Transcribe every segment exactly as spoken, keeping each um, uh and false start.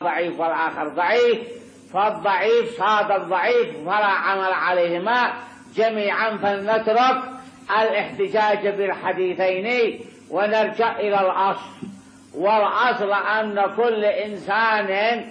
ضعيف والآخر ضعيف، فالضعيف صاد الضعيف فلا عمل عليهما جميعا، فلنترك الاحتجاج بالحديثين ونرجع إلى الأصل. والأصل أن كل إنسان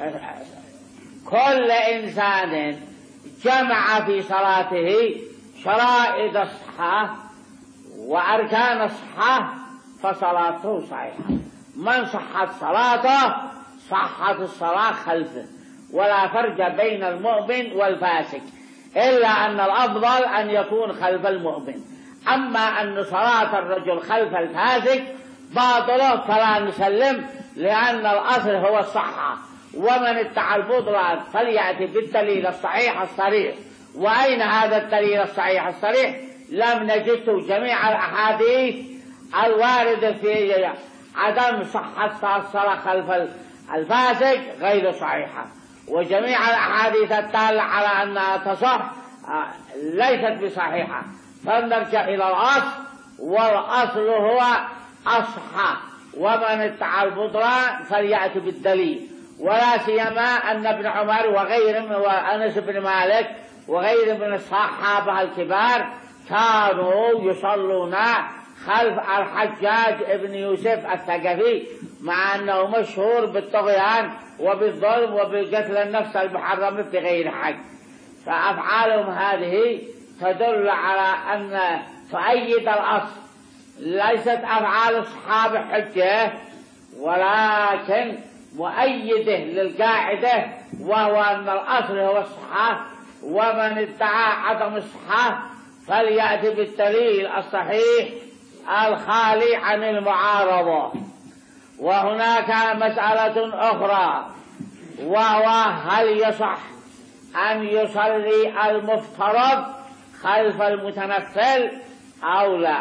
كل إنسان جمع في صلاته شرائط الصحة وأركان الصحة فصلاته صحيحة. من صحت صلاته صحت الصلاة خلفه، ولا فرق بين المؤمن والفاسق، إلا أن الأفضل أن يكون خلف المؤمن. أما أن صلاة الرجل خلف الفاسق باطلة فلا نسلم، لأن الأصل هو الصحة. ومن ادعى البطلان فليأتي بالدليل الصحيح الصريح. وأين هذا الدليل الصحيح الصريح؟ لم نجده. جميع الأحاديث الواردة في عدم صحة الصلاة خلف الفاسق غير صحيحة، وجميع الأحاديث الدالة على أنها تصح ليست بصحيحة. فنرجع إلى الأصل، والأصل هو الصحة. ومن ادعى البطلان فليأتي بالدليل. ولا سيما أن ابن عمر وغيرهم وأنس بن مالك وغيرهم من الصحابة الكبار كانوا يصلون خلف الحجاج ابن يوسف الثقفي، مع أنه مشهور بالطغيان وبالظلم وبقتل النفس المحرمة بغير حق. فأفعالهم هذه تدل على أن تؤيد الأصل. ليست أفعال الصحابة حجة، ولكن مؤيده للقاعدة، وهو أن الأصل هو الصحة. ومن ادعى عدم الصحة فليأتي بالدليل الصحيح الخالي عن المعارضة. وهناك مسألة أخرى، وهو هل يصح أن يصلي المفترض خلف المتنفل أو لا؟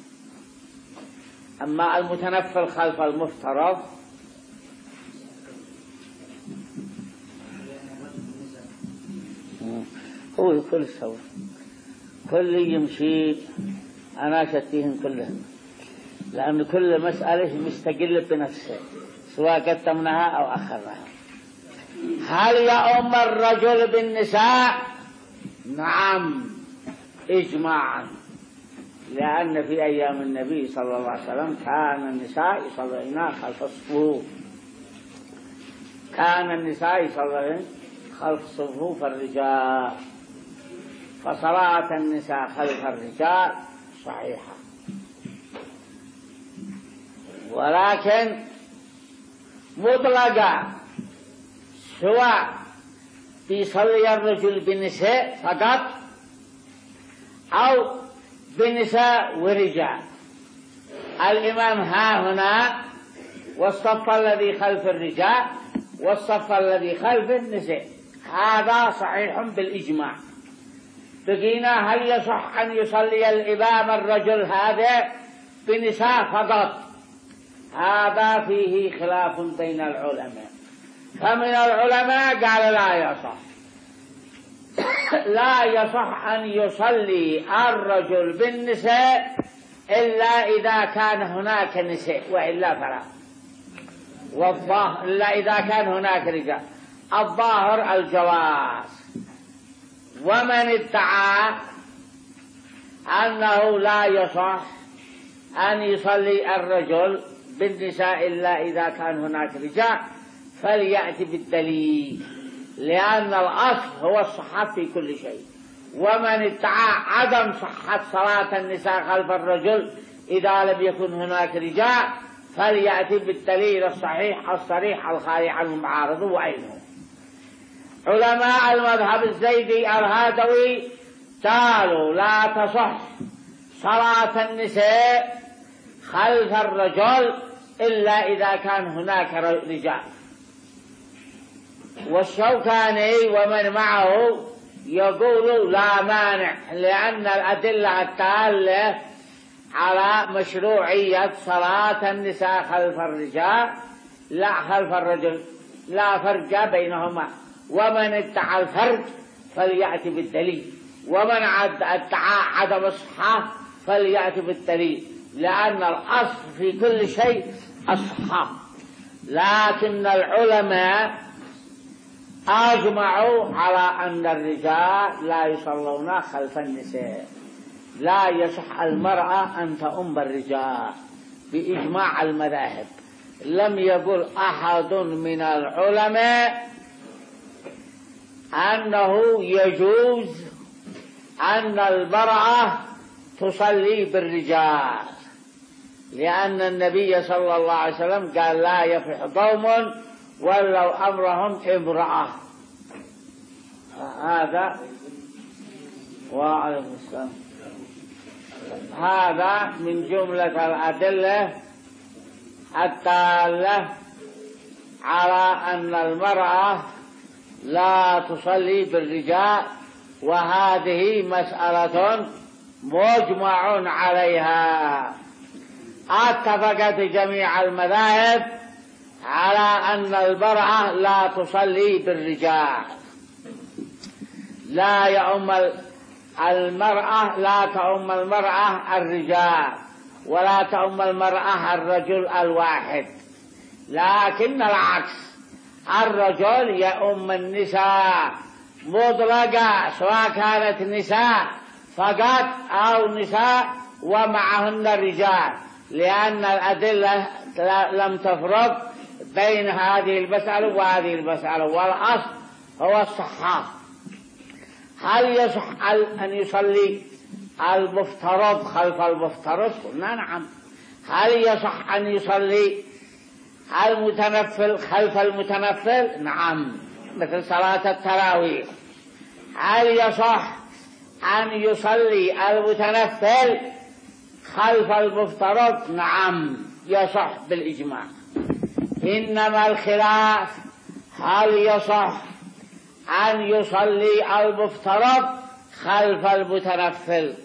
أما المتنفل خلف المفترض هو كل سوى كل يمشي أنا شتيهم كلهم، لأن كل مسألة مستقلة بنفسه سواء قدمناها أو أخرناها. هل يؤم الرجل بالنساء؟ نعم إجماعا، لأن في أيام النبي صلى الله عليه وسلم كان النساء يصلين خلف الصفوف، كان النساء يصلين خلف صفوف الرجال، فصلاة النساء خلف الرجال صحيحة. ولكن مطلقة، سواء يصلي الرجل بالنساء فقط أو بالنساء ورجال. الإمام ها هنا والصف الذي خلف الرجال والصف الذي خلف النساء، هذا صحيح بالإجماع. بقينا هل يصح أن يصلي الإمام الرجل هذا بنساء فقط؟ هذا فيه خلاف بين العلماء. فمن العلماء قال لا يصح لا يصح أن يصلي الرجل بالنساء إلا إذا كان هناك نساء، وإلا فلا. والظاهر إلا إذا كان هناك رجال، الظاهر الجواز. ومن ادعى أنه لا يصح أن يصلي الرجل بالنساء إلا إذا كان هناك رجال فليأتي بالدليل، لأن الأصل هو الصحة في كل شيء. ومن ادعى عدم صحة صلاة النساء خلف الرجل إذا لم يكن هناك رجال فليأتي بالدليل الصحيح الصريح الخالي عن المعارض. وعينه علماء المذهب الزيدي الهادوي قالوا لا تصح صلاة النساء خلف الرجل إلا إذا كان هناك رجال. والشوكاني ومن معه يقول لا مانع، لأن الأدلة الدالة على مشروعية صلاة النساء خلف الرجال لا خلف الرجل لا فرق بينهما. ومن ادعى الفرق فليأتي بالدليل، ومن ادعى عدم الصحة فليأتي بالدليل، لأن الأصل في كل شيء الصحة. لكن العلماء أجمعوا على أن الرجال لا يصلون خلف النساء، لا يصح المرأة أن تؤم الرجال بإجماع المذاهب. لم يقل أحد من العلماء أنه يجوز أن المرأة تصلي بالرجال، لأن النبي صلى الله عليه وسلم قال لا يفلح قوم ولو أمرهم امرأة. هذا وعليكم السلام. هذا من جملة الأدلة الدالة على أن المرأة لا تصلي بالرجال، وهذه مسألة مجمع عليها. اتفقت جميع المذاهب على أن المرأة لا تصلي بالرجال، لا يؤم المرأة لا تؤم المرأة الرجال، ولا تؤم المرأة الرجل الواحد، لكن العكس، الرجل يؤم النساء مطلقة، سواء كانت نساء فقط أو نساء ومعهن رجال، لأن الأدلة لم تفرق بين هذه المسألة وهذه المسألة، والأصل هو الصحة. هل يصح أن يصلي المفترض خلف المفترض؟ قلنا نعم. هل يصح أن يصلي المتنفل خلف المتنفل؟ نعم، مثل صلاة التراويح. هل يصح أن يصلي المتنفل خلف المفترض؟ نعم يصح بالإجماع. إنما الخلاف هل يصح أن يصلي المفترض خلف المتنفل.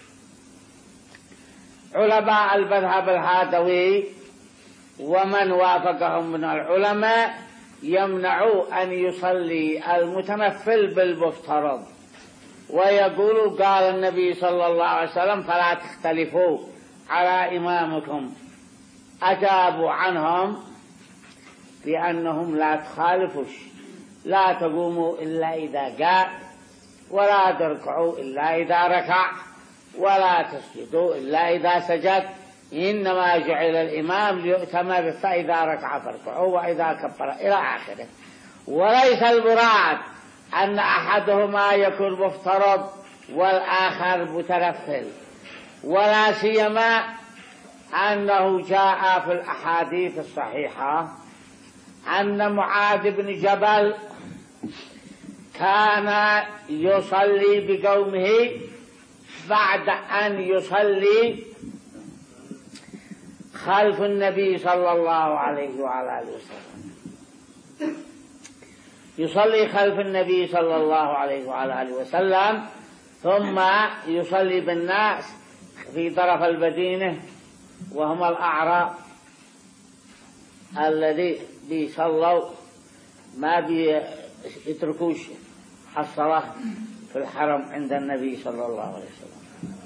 علماء المذهب الهادوي ومن وافقهم من العلماء يمنعوا أن يصلي المتنفل بالمفترض، ويقول قال النبي صلى الله عليه وسلم فلا تختلفوا على إمامكم. أجابوا عنهم بأنهم لا تخالفوش، لا تقوموا إلا إذا جاء، ولا تركعوا إلا إذا ركع، ولا تسجدوا إلا إذا سجد، إنما جعل الإمام ليؤتم به، فإذا ركع فاركعوا وإذا كبر إلى آخره. وليس المراد أن أحدهما يكون مفترض والآخر متنفل، ولا سيما أنه جاء في الأحاديث الصحيحة أن معاذ بن جبل كان يصلي بقومه بعد أن يصلي خلف النبي صلى الله عليه وعلى آله وسلم، يصلي خلف النبي صلى الله عليه وعلى آله وسلم، ثم يصلي بالناس في طرف المدينة وهم الأعراب الذي بيصلوا ما بيتركوش الصلاة في الحرم عند النبي صلى الله عليه وسلم.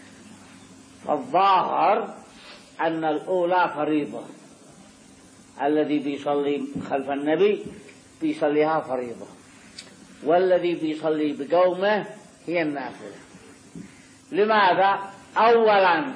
فالظاهر أن الأولى فريضة، الذي بيصلي خلف النبي بيصليها فريضة، والذي بيصلي بقومه هي النافلة. لماذا؟ أولا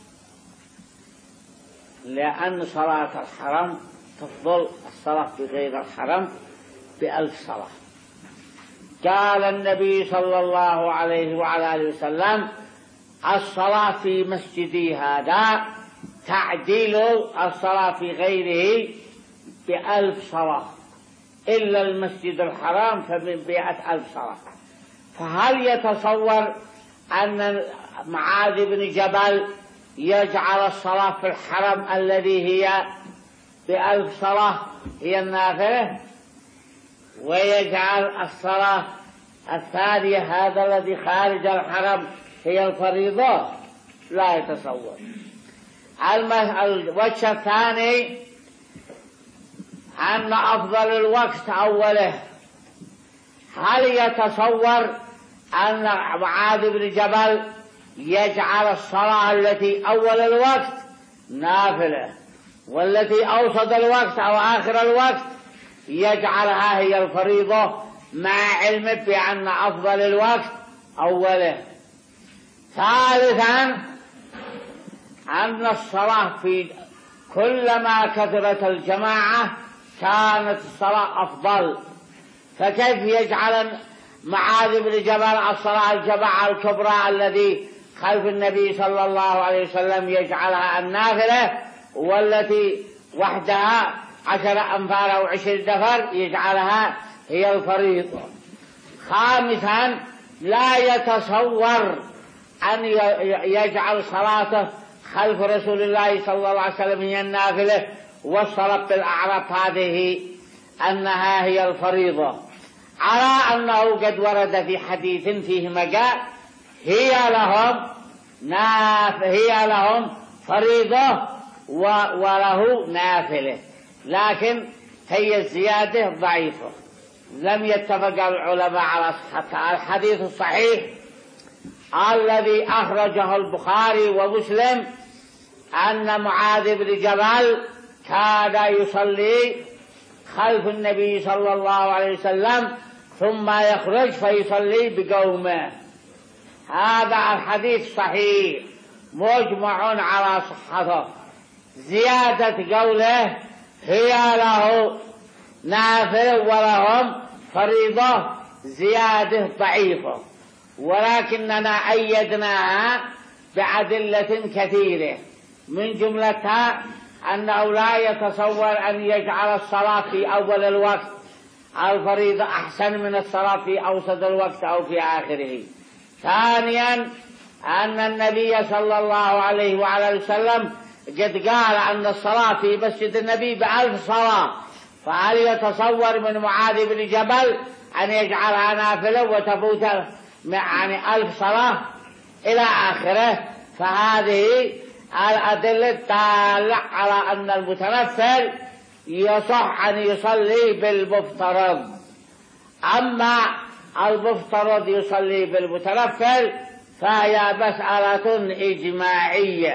لأن صلاة الحرم تفضل الصلاة في غير الحرم بألف صلاة. قال النبي صلى الله عليه وعلى آله وسلم الصلاة في مسجدي هذا تعديل الصلاة في غيره بألف صلاة، إلا المسجد الحرام فمن مئة ألف صلاة. فهل يتصور أن معاذ بن جبل يجعل الصلاة في الحرم الذي هي بألف صلاة هي النافلة، ويجعل الصلاة الثانية هذا الذي خارج الحرم هي الفريضة؟ لا يتصور. الوجه الثاني أن أفضل الوقت أوله. هل يتصور أن معاذ بن جبل يجعل الصلاة التي أول الوقت نافلة والتي أوسط الوقت أو آخر الوقت يجعلها هي الفريضة مع علمه بأن أفضل الوقت أوله. ثالثا أن الصلاة في كلما كثرت الجماعة كانت الصلاة أفضل. فكيف يجعل معاذ بن جبل الصلاة الجماعة الكبرى الذي خلف النبي صلى الله عليه وسلم يجعلها النافلة، والتي وحدها عشر أنفار أو عشر دفر يجعلها هي الفريضة. خامسا لا يتصور أن يجعل صلاته خلف رسول الله صلى الله عليه وسلم هي النافلة والصلاة بالأعراف هذه أنها هي الفريضة، على أنه قد ورد في حديث فيه مجاء هي لهم ناف هي لهم فريضة وله نافلة، لكن هي الزيادة ضعيفة لم يتفق العلماء على صحتها. الحديث الصحيح الذي أخرجه البخاري ومسلم أن معاذ بن جبل كان يصلي خلف النبي صلى الله عليه وسلم ثم يخرج فيصلي بقومه. هذا الحديث صحيح مجمع على صحته. زيادة قوله هي له نافل ولهم فريضة زيادة ضعيفة، ولكننا أيدناها بأدلة كثيرة، من جملتها أنه لا يتصور أن يجعل الصلاة في أول الوقت الفريضة أحسن من الصلاة في أوسط الوقت أو في آخره. ثانيا أن النبي صلى الله عليه وعلى وسلم قد قال أن الصلاة في مسجد النبي بألف صلاة، فهل يتصور من معاذ بن جبل أن يجعلها نافلة وتفوت يعني ألف صلاة إلى آخره؟ فهذه الأدلة دالة على أن المتنفل يصح أن يصلي بالمفترض، أما المفترض يصلي بالمتنفل فهي مسألة إجماعية.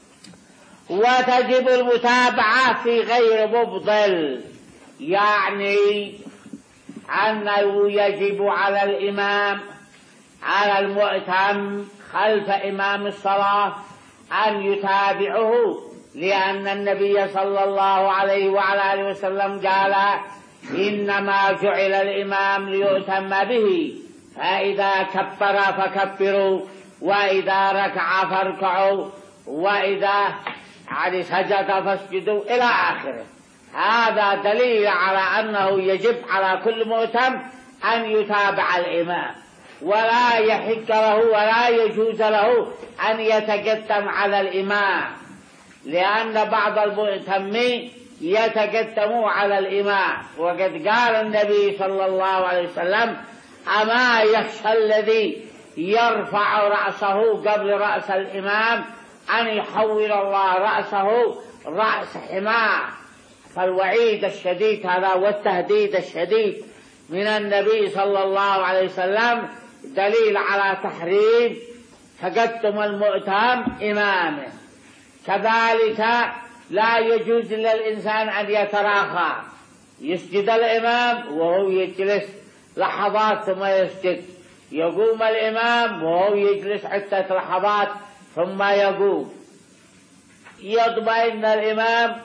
وتجب المتابعة في غير مبطل، يعني أنه يجب على الإمام على المؤتم خلف إمام الصلاة أن يتابعه، لأن النبي صلى الله عليه وعلى آله وسلم قال إنما جعل الإمام ليؤتم به، فإذا كبر فكبروا وإذا ركع فاركعوا وإذا يعني سجد فاسجدوا إلى آخره. هذا دليل على أنه يجب على كل مؤتم أن يتابع الإمام، ولا يحق له ولا يجوز له أن يتقدم على الإمام، لأن بعض المؤتمين يتقدموا على الإمام. وقد قال النبي صلى الله عليه وسلم أما يخشى الذي يرفع رأسه قبل رأس الإمام أن يحول الله رأسه رأس حمار. فالوعيد الشديد هذا والتهديد الشديد من النبي صلى الله عليه وسلم دليل على تحريم تقدم المؤتم إمامه. كذلك لا يجوز للإنسان أن يتراخى، يسجد الإمام وهو يجلس لحظات ثم يسجد، يقوم الإمام وهو يجلس عدة لحظات ثم يقوم، يطمئن الإمام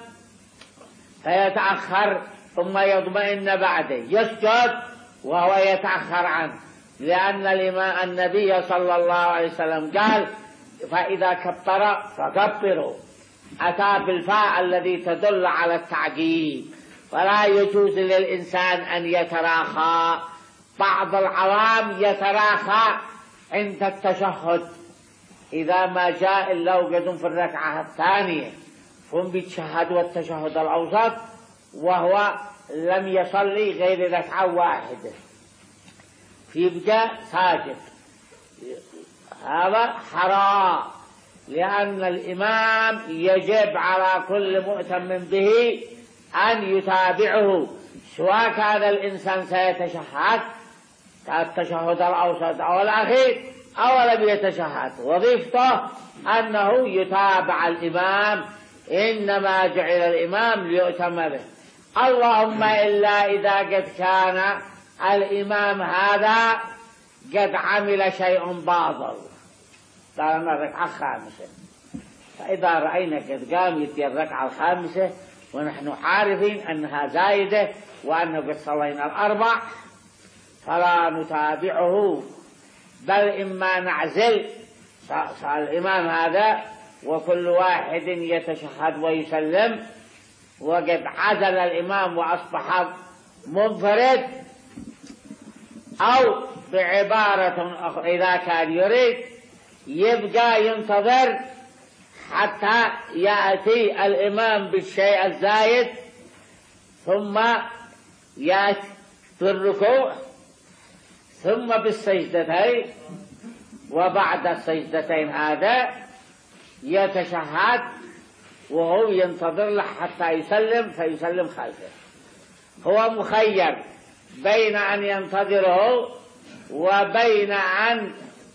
فيتأخر ثم يطمئن بعده، يسجد وهو يتأخر عنه، لأن الإمام النبي صلى الله عليه وسلم قال فإذا كبر فكبروا، أتى بالفاء الذي تدل على التعجيل. فلا يجوز للإنسان أن يتراخى. بعض العوام يتراخى عند التشهد إذا ما جاء إلا وقدم في الركعة الثانية هم بيتشهد والتشهد الأوسط وهو لم يصلي غير ركعة واحدة، فيبقى ساجد. هذا حرام، لأن الإمام يجب على كل مؤتم به أن يتابعه، سواء كان الإنسان سيتشهد التشهد الأوسط أو الأخير أو لم يتشهد، وظيفته أنه يتابع الإمام إنما جعل الإمام ليؤتم به. اللهم إلا إذا قد كان الإمام هذا قد عمل شيء باطل، صارنا الركعة الخامسة، فإذا رأينا قد قام يدي الركعة الخامسة ونحن عارفين أنها زايدة وأنه قد صلينا الأربع، فلا نتابعه، بل إما نعزل الإمام هذا وكل واحد يتشهد ويسلم، وقد عزل الإمام وأصبح منفرد، أو بعبارة أخرى إذا كان يريد يبقى ينتظر حتى يأتي الإمام بالشيء الزايد ثم يأتي بالركوع ثم بالسجدتين، وبعد السجدتين هذا يتشهد وهو ينتظر له حتى يسلم فيسلم خلفه. هو مخير بين أن ينتظره وبين أن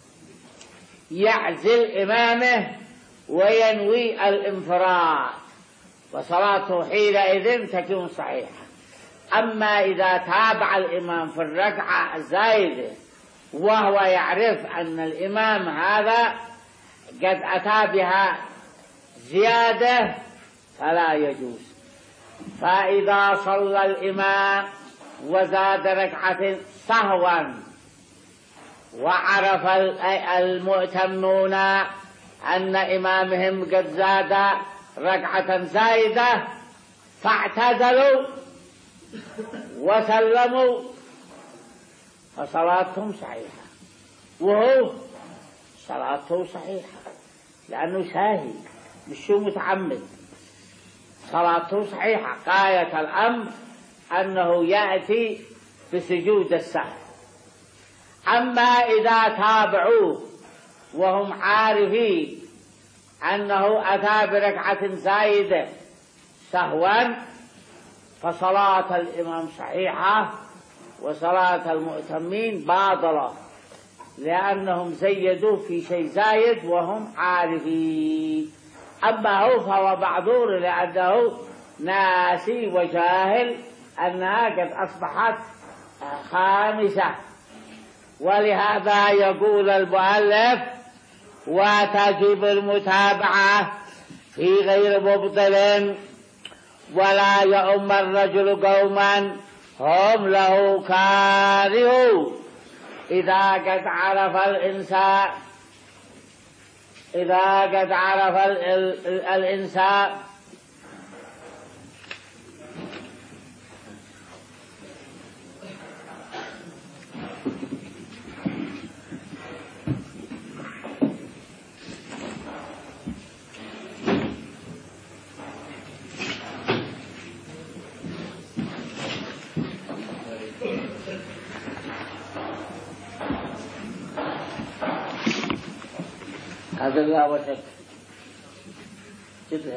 يعزل إمامه وينوي الانفراد، وصلاته حينئذ تكون صحيحة. أما إذا تابع الإمام في الركعة الزايدة وهو يعرف أن الإمام هذا قد أتى بها زيادة فلا يجوز. فإذا صلى الإمام وزاد ركعة سهوا وعرف المؤتمون أن إمامهم قد زاد ركعة زايدة فاعتدلوا وسلموا فصلاتهم صحيحة، وهو صلاته صحيحة لأنه ساهي مش متعمد، صلاته صحيحة. غاية الأمر أنه يأتي بسجود السهو. أما إذا تابعوه وهم عارفين أنه أتى بركعة زايدة سهوا فصلاة الإمام صحيحة وصلاة المؤتمين باطلة، لأنهم زيدوا في شيء زايد وهم عارفين. أما هو فهو معذور لأنه ناسي وجاهل أنها قد أصبحت خامسة. ولهذا يقول المؤلف: وتجب المتابعة في غير مبطل، ولا يؤم الرجل قوما هم له كارهون إذا قد عرف الإنسان إذا قد عرف الإنسان هذا لا وشك كده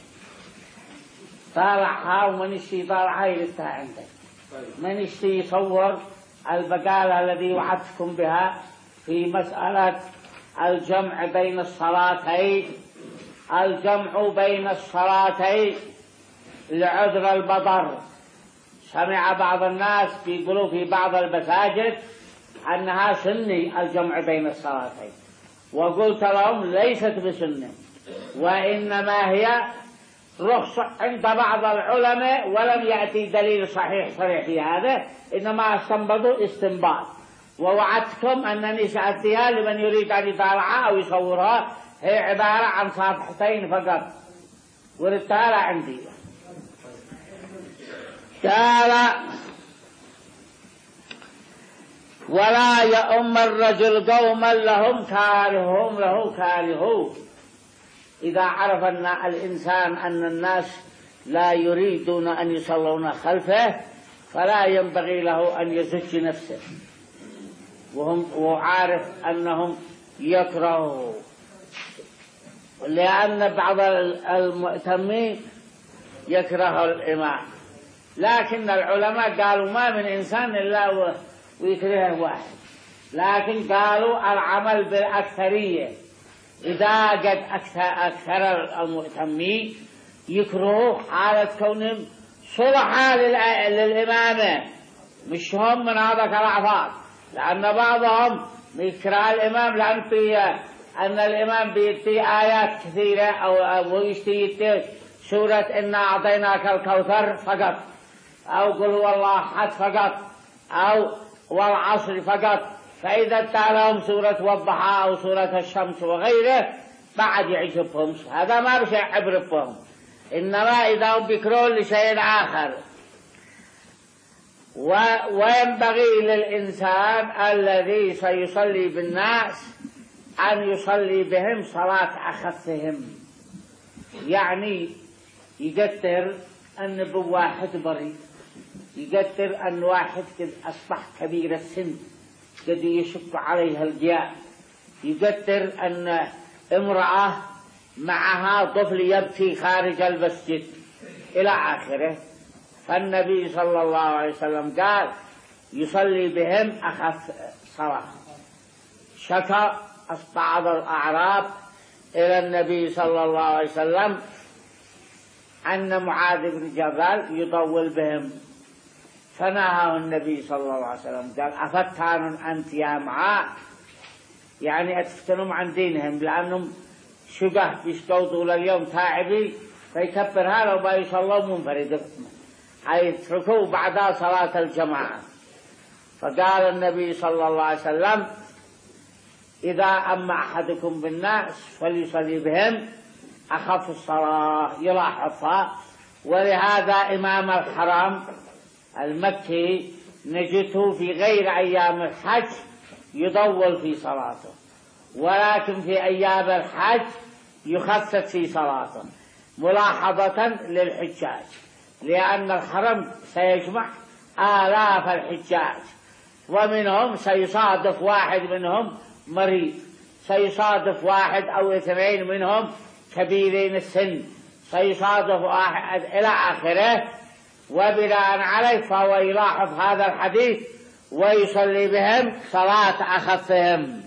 طالعها ومن يشتي طالعها يلتها عندك، من يشتي يصور البقالة الذي وعدتكم بها في مسألة الجمع بين الصلاتين الجمع بين الصلاتين لعذر البطر. سمع بعض الناس بيقولوا في بعض المساجد أنها سني الجمع بين الصلاتين، وقلت لهم ليست بسنة، وإنما هي رخصة عند بعض العلماء، ولم يأتي دليل صحيح صريح في هذا، إنما استنبطوا استنباط. ووعدتكم أنني سأتيها لمن يريد أن يطالعها أو يصورها، هي عبارة عن صفحتين فقط ورتالة عندي. قال: ولا يؤم الرجل قوما لهم كارهون له كارهون إذا عرف أن الإنسان أن الناس لا يريدون أن يصلون خلفه فلا ينبغي له أن يزج نفسه، وهم وعارف أنهم يكرهوا، لأن بعض المؤتمين يكره الإمام. لكن العلماء قالوا ما من إنسان إلا ويكرهه واحد، لكن قالوا العمل بالأكثرية. إذا قد أكثر, أكثر المؤتمين يكرهوا حالة كونهم صلحاء للإمامة، مش هم من هذا الأعفاظ، لأن بعضهم يكره الإمام لأن في أن الإمام بيتي آيات كثيرة أو يشتي سورة إنا أعطيناك الكوثر فقط، أو قل هو الله أحد فقط، أو والعصر فقط. فإذا اتالهم سورة والضحى أو سورة الشمس وغيره بعد يعجبهم، هذا ما بشيء عبر بهم، إنما إذا بيكرون لشيء آخر. وينبغي للإنسان الذي سيصلي بالناس أن يصلي بهم صلاة أخفهم، يعني يقدر أن بواحد بريء، يقدر أن واحد قد أصبح كبير السن قد يشق عليها الجياع، يقدر أن امرأة معها طفل يبكي خارج المسجد إلى آخره. فالنبي صلى الله عليه وسلم قال يصلي بهم أخف صلاة. شكى بعض الأعراب إلى النبي صلى الله عليه وسلم أن معاذ بن جبل يطول بهم، فنهاه النبي صلى الله عليه وسلم قال أفتان أنت يا معاذ، يعني أتفتنهم عن دينهم، لأنهم شقه بيشتوا طول اليوم تاعبي فيكبر هذا وما يصلوا منفرد يتركوا بعد صلاة الجماعة. فقال النبي صلى الله عليه وسلم إذا أما أحدكم بالناس فليصلي بهم أخف الصلاة يلاحظها. ولهذا إمام الحرم المكي نجده في غير أيام الحج يطول في صلاته، ولكن في أيام الحج يخفف في صلاته ملاحظة للحجاج، لأن الحرم سيجمع آلاف الحجاج، ومنهم سيصادف واحد منهم مريض، سيصادف واحد أو اثنين منهم كبيرين السن، سيصادف واحد إلى آخره. وبناء عليه فهو يلاحظ هذا الحديث ويصلي بهم صلاة أخفهم.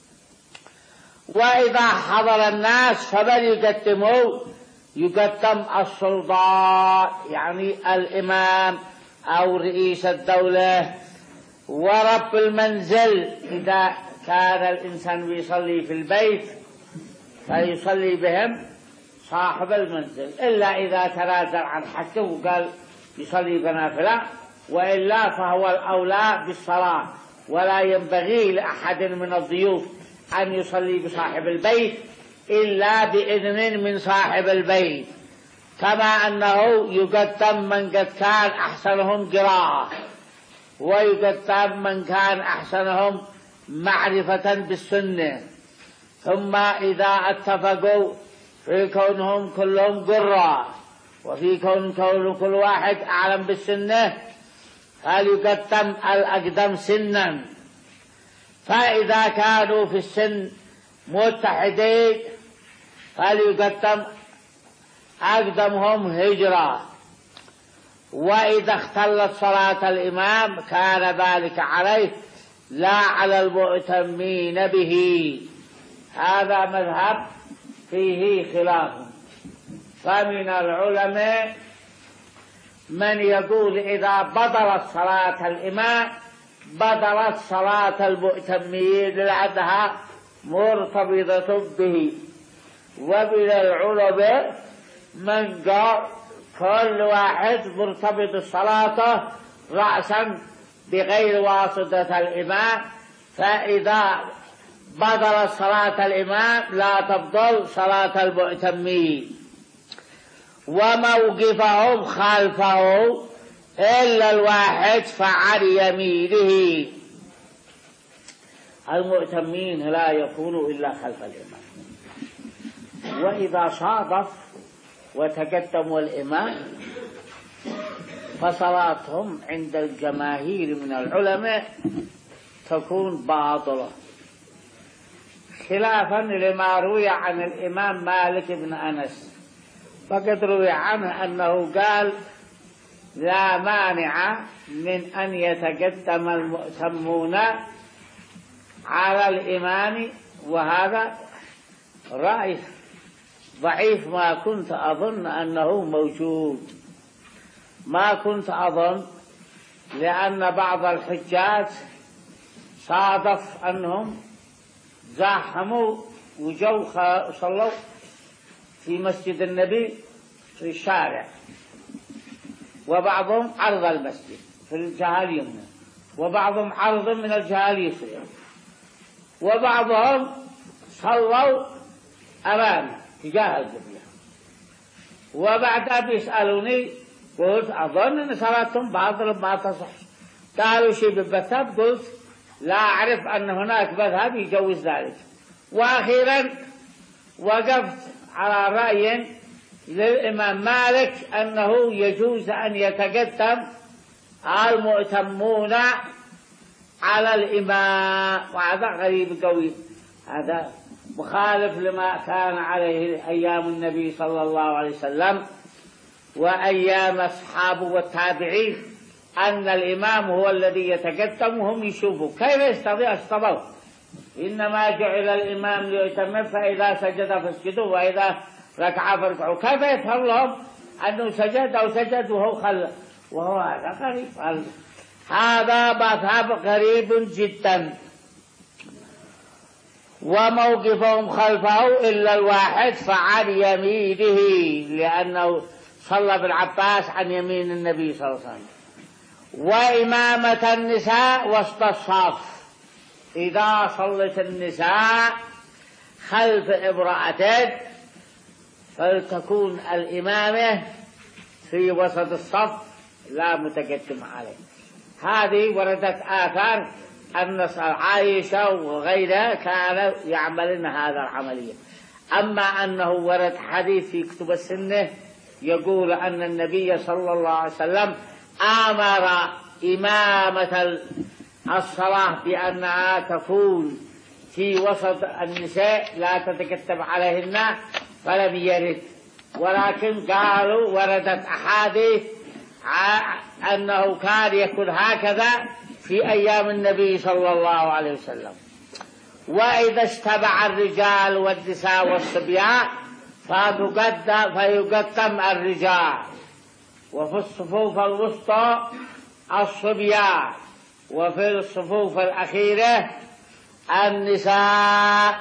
وإذا حضر الناس فمن يقدموا؟ يقدم السلطان، يعني الإمام أو رئيس الدولة، ورب المنزل إذا كان الإنسان بيصلي في البيت فيصلي بهم صاحب المنزل، إلا إذا تنازل عن حقه وقال يصلي بنافلة، وإلا فهو الأولى بالصلاة. ولا ينبغي لأحد من الضيوف أن يصلي بصاحب البيت إلا بإذن من صاحب البيت، كما أنه يقدم من قد كان أحسنهم قراءة، ويقدم من كان أحسنهم معرفة بالسنة. ثم إذا اتفقوا في كونهم كلهم قراء وفي كون كون كل واحد أعلم بالسنة فليقدم الأقدم سنا. فإذا كانوا في السن متحدين فليقدم أقدمهم هجرة. وإذا اختلت صلاة الإمام كان ذلك عليه لا على المؤتمين به. هذا مذهب فيه خلاف، فمن العلماء من يقول إذا بطلت صلاة الإمام بطلت صلاة المؤتمين لأنها مرتبطة به. ومن العلماء من قال كل واحد مرتبط صلاته رأسا بغير واسطة الإمام، فإذا بطلت صلاة الإمام لا تبطل صلاة المؤتمين. وموقفهم خلفه إلا الواحد فعن يمينه. المؤتمين لا يكونوا إلا خلف الإمام. وإذا صادف وتقدموا الإمام فصلاتهم عند الجماهير من العلماء تكون باطلة، خلافا لما روي عن الإمام مالك بن أنس. فقد روي عنه أنه قال لا مانع من أن يتقدم المؤتمون على الإمام، وهذا رأي ضعيف ما كنت أظن أنه موجود، ما كنت أظن، لأن بعض الحجاج صادف أنهم زاحموا وجو صلوا في مسجد النبي في الشارع، وبعضهم عرض المسجد في الجهة اليمنى، وبعضهم عرض من الجهة اليسرى، وبعضهم صلوا أمامي تجاه القبلة. وبعدها بيسألوني، قلت أظن أن صلاتهم بعض ما تصح. قالوا شيء بالمذهب، قلت لا أعرف أن هناك مذهب يجوز ذلك. وأخيرا وقفت على رأي للإمام مالك أنه يجوز أن يتقدم المؤتمون على الإمام، وهذا غريب قوي، هذا مخالف لما كان عليه أيام النبي صلى الله عليه وسلم وأيام أصحابه والتابعين، أن الإمام هو الذي يتقدم وهم يشوفوا. كيف يستطيع الصبر؟ إنما جعل الإمام ليتم، فإذا سجد فاسجدوا وإذا ركع فاركعوا. كيف يفهم لهم أنه سجد أو سجد وهو خل وهو هذا غريب؟ هذا مذهب غريب جدا. وموقفهم خلفه إلا الواحد فعن يمينه، لأنه صلى بالعباس عن يمين النبي صلى الله عليه وسلم. وإمامة النساء وسط الصف، إذا صلت النساء خلف امرأة فلتكون الإمامة في وسط الصف لا متقدم عليه. هذه وردت آثار أن عائشة وغيرها كانوا يعملون هذا العملية. أما أنه ورد حديث في كتب السنة يقول أن النبي صلى الله عليه وسلم أمر إمامة الصلاة بأنها تكون في وسط النساء لا تتكتب عليهن، فلم يرد. ولكن قالوا وردت أحاديث أنه كان يكون هكذا في أيام النبي صلى الله عليه وسلم. وإذا اشتبع الرجال والنساء والصبيان فيقدم الرجال، وفي الصفوف الوسطى الصبيان، وفي الصفوف الأخيرة النساء.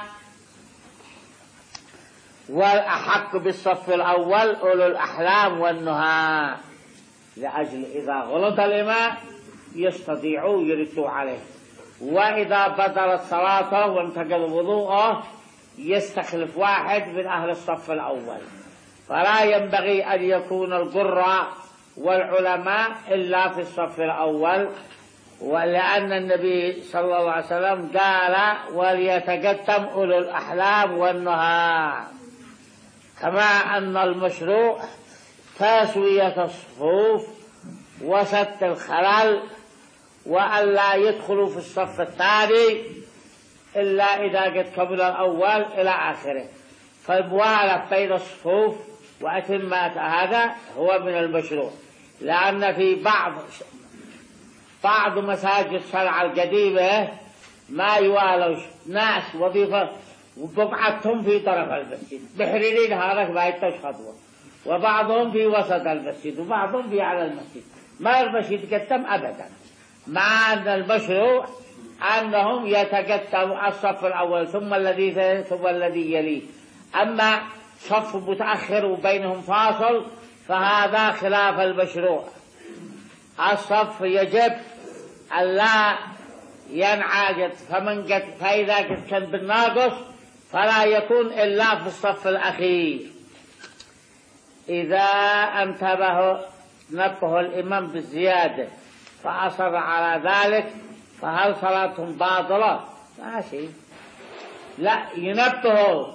والأحق بالصف الأول أولو الأحلام والنهى، لأجل إذا غلط الإمام يستطيعوا يردوا عليه، وإذا بدلت صلاته وانتقل وضوءه يستخلف واحد من أهل الصف الأول. فلا ينبغي أن يكون القراء والعلماء إلا في الصف الأول، ولأن النبي صلى الله عليه وسلم قال وليتقدم أولو الأحلام والنهى. كما أن المشروع تسوية الصفوف وسد الخلل، وألا يدخلوا في الصف الثاني إلا إذا قد كمل الأول إلى آخره. فالموالة بين الصفوف وأتمات هذا هو من المشروع، لأن في بعض بعض مساجد الشرع القديمة ما يوالوا ناس وظيفة وبقعتهم في طرف المسجد بحريرين هذا ما يتوش خطوة، وبعضهم في وسط المسجد وبعضهم في على المسجد، ما المسجد يتقدم أبدا. مع أن المشروع أنهم يتقدموا الصف الأول ثم الذي ثم الذي يليه. أما صف متأخر وبينهم فاصل فهذا خلاف المشروع. الصف يجب ألا ينعقد، فمن قد فإذا قد كان بالناقص فلا يكون إلا في الصف الأخير. إذا انتبه نبه الإمام بالزيادة فأصر على ذلك فهل صلاتهم باطلة؟ ماشي، لا ينبهوا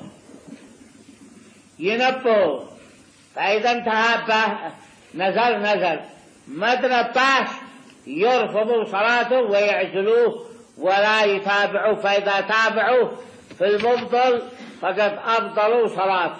ينبهوا فإذا انتهى به نزل نزل، ما تنبهش يرفضوا صلاته ويعزلوه ولا يتابعوا. فإذا تابعوا في المبطل فقد أبطلوا صلاته.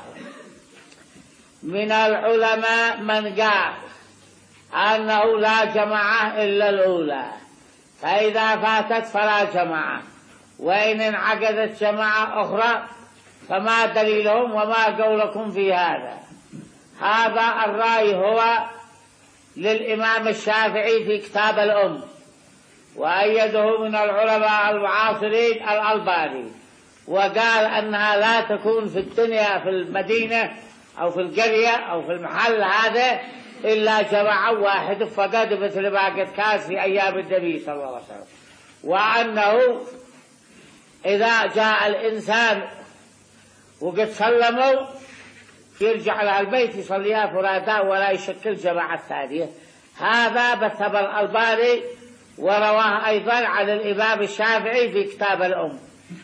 من العلماء من قال أنه لا جماعة إلا الأولى، فإذا فاتت فلا جماعة، وإن انعقدت جماعة أخرى فما دليلهم وما قولكم في هذا؟ هذا الرأي هو للإمام الشافعي في كتاب الأم، وأيده من العلماء المعاصرين الألباني، وقال أنها لا تكون في الدنيا في المدينة أو في القرية أو في المحل هذا إلا جماعة واحد فقط، مثل ما قد كان في أيام النبي صلى الله عليه وسلم. وأنه إذا جاء الإنسان وقد سلموا يرجع على البيت يصليها فرادا ولا يشكل جماعة ثانية. هذا بثب الألباني ورواه أيضا عن الإمام الشافعي في كتاب الأم،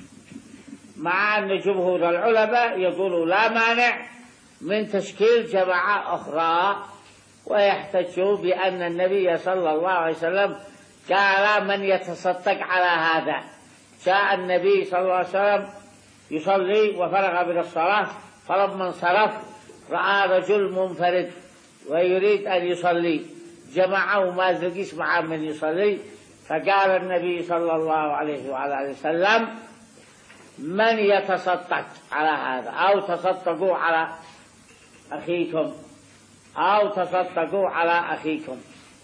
مع أن جمهور العلماء يقولوا لا مانع من تشكيل جماعة أخرى، ويحتجوا بأن النبي صلى الله عليه وسلم قال من يتصدق على هذا. جاء النبي صلى الله عليه وسلم يصلي وفرغ من الصلاة، فلما انصرف رأى رجل منفرد ويريد أن يصلي جماعة وما لقيش معه من يصلي، فقال النبي صلى الله عليه وعلى وسلم من يتصدق على هذا، أو تصدقوا على أخيكم، أو تصدقوا على أخيكم.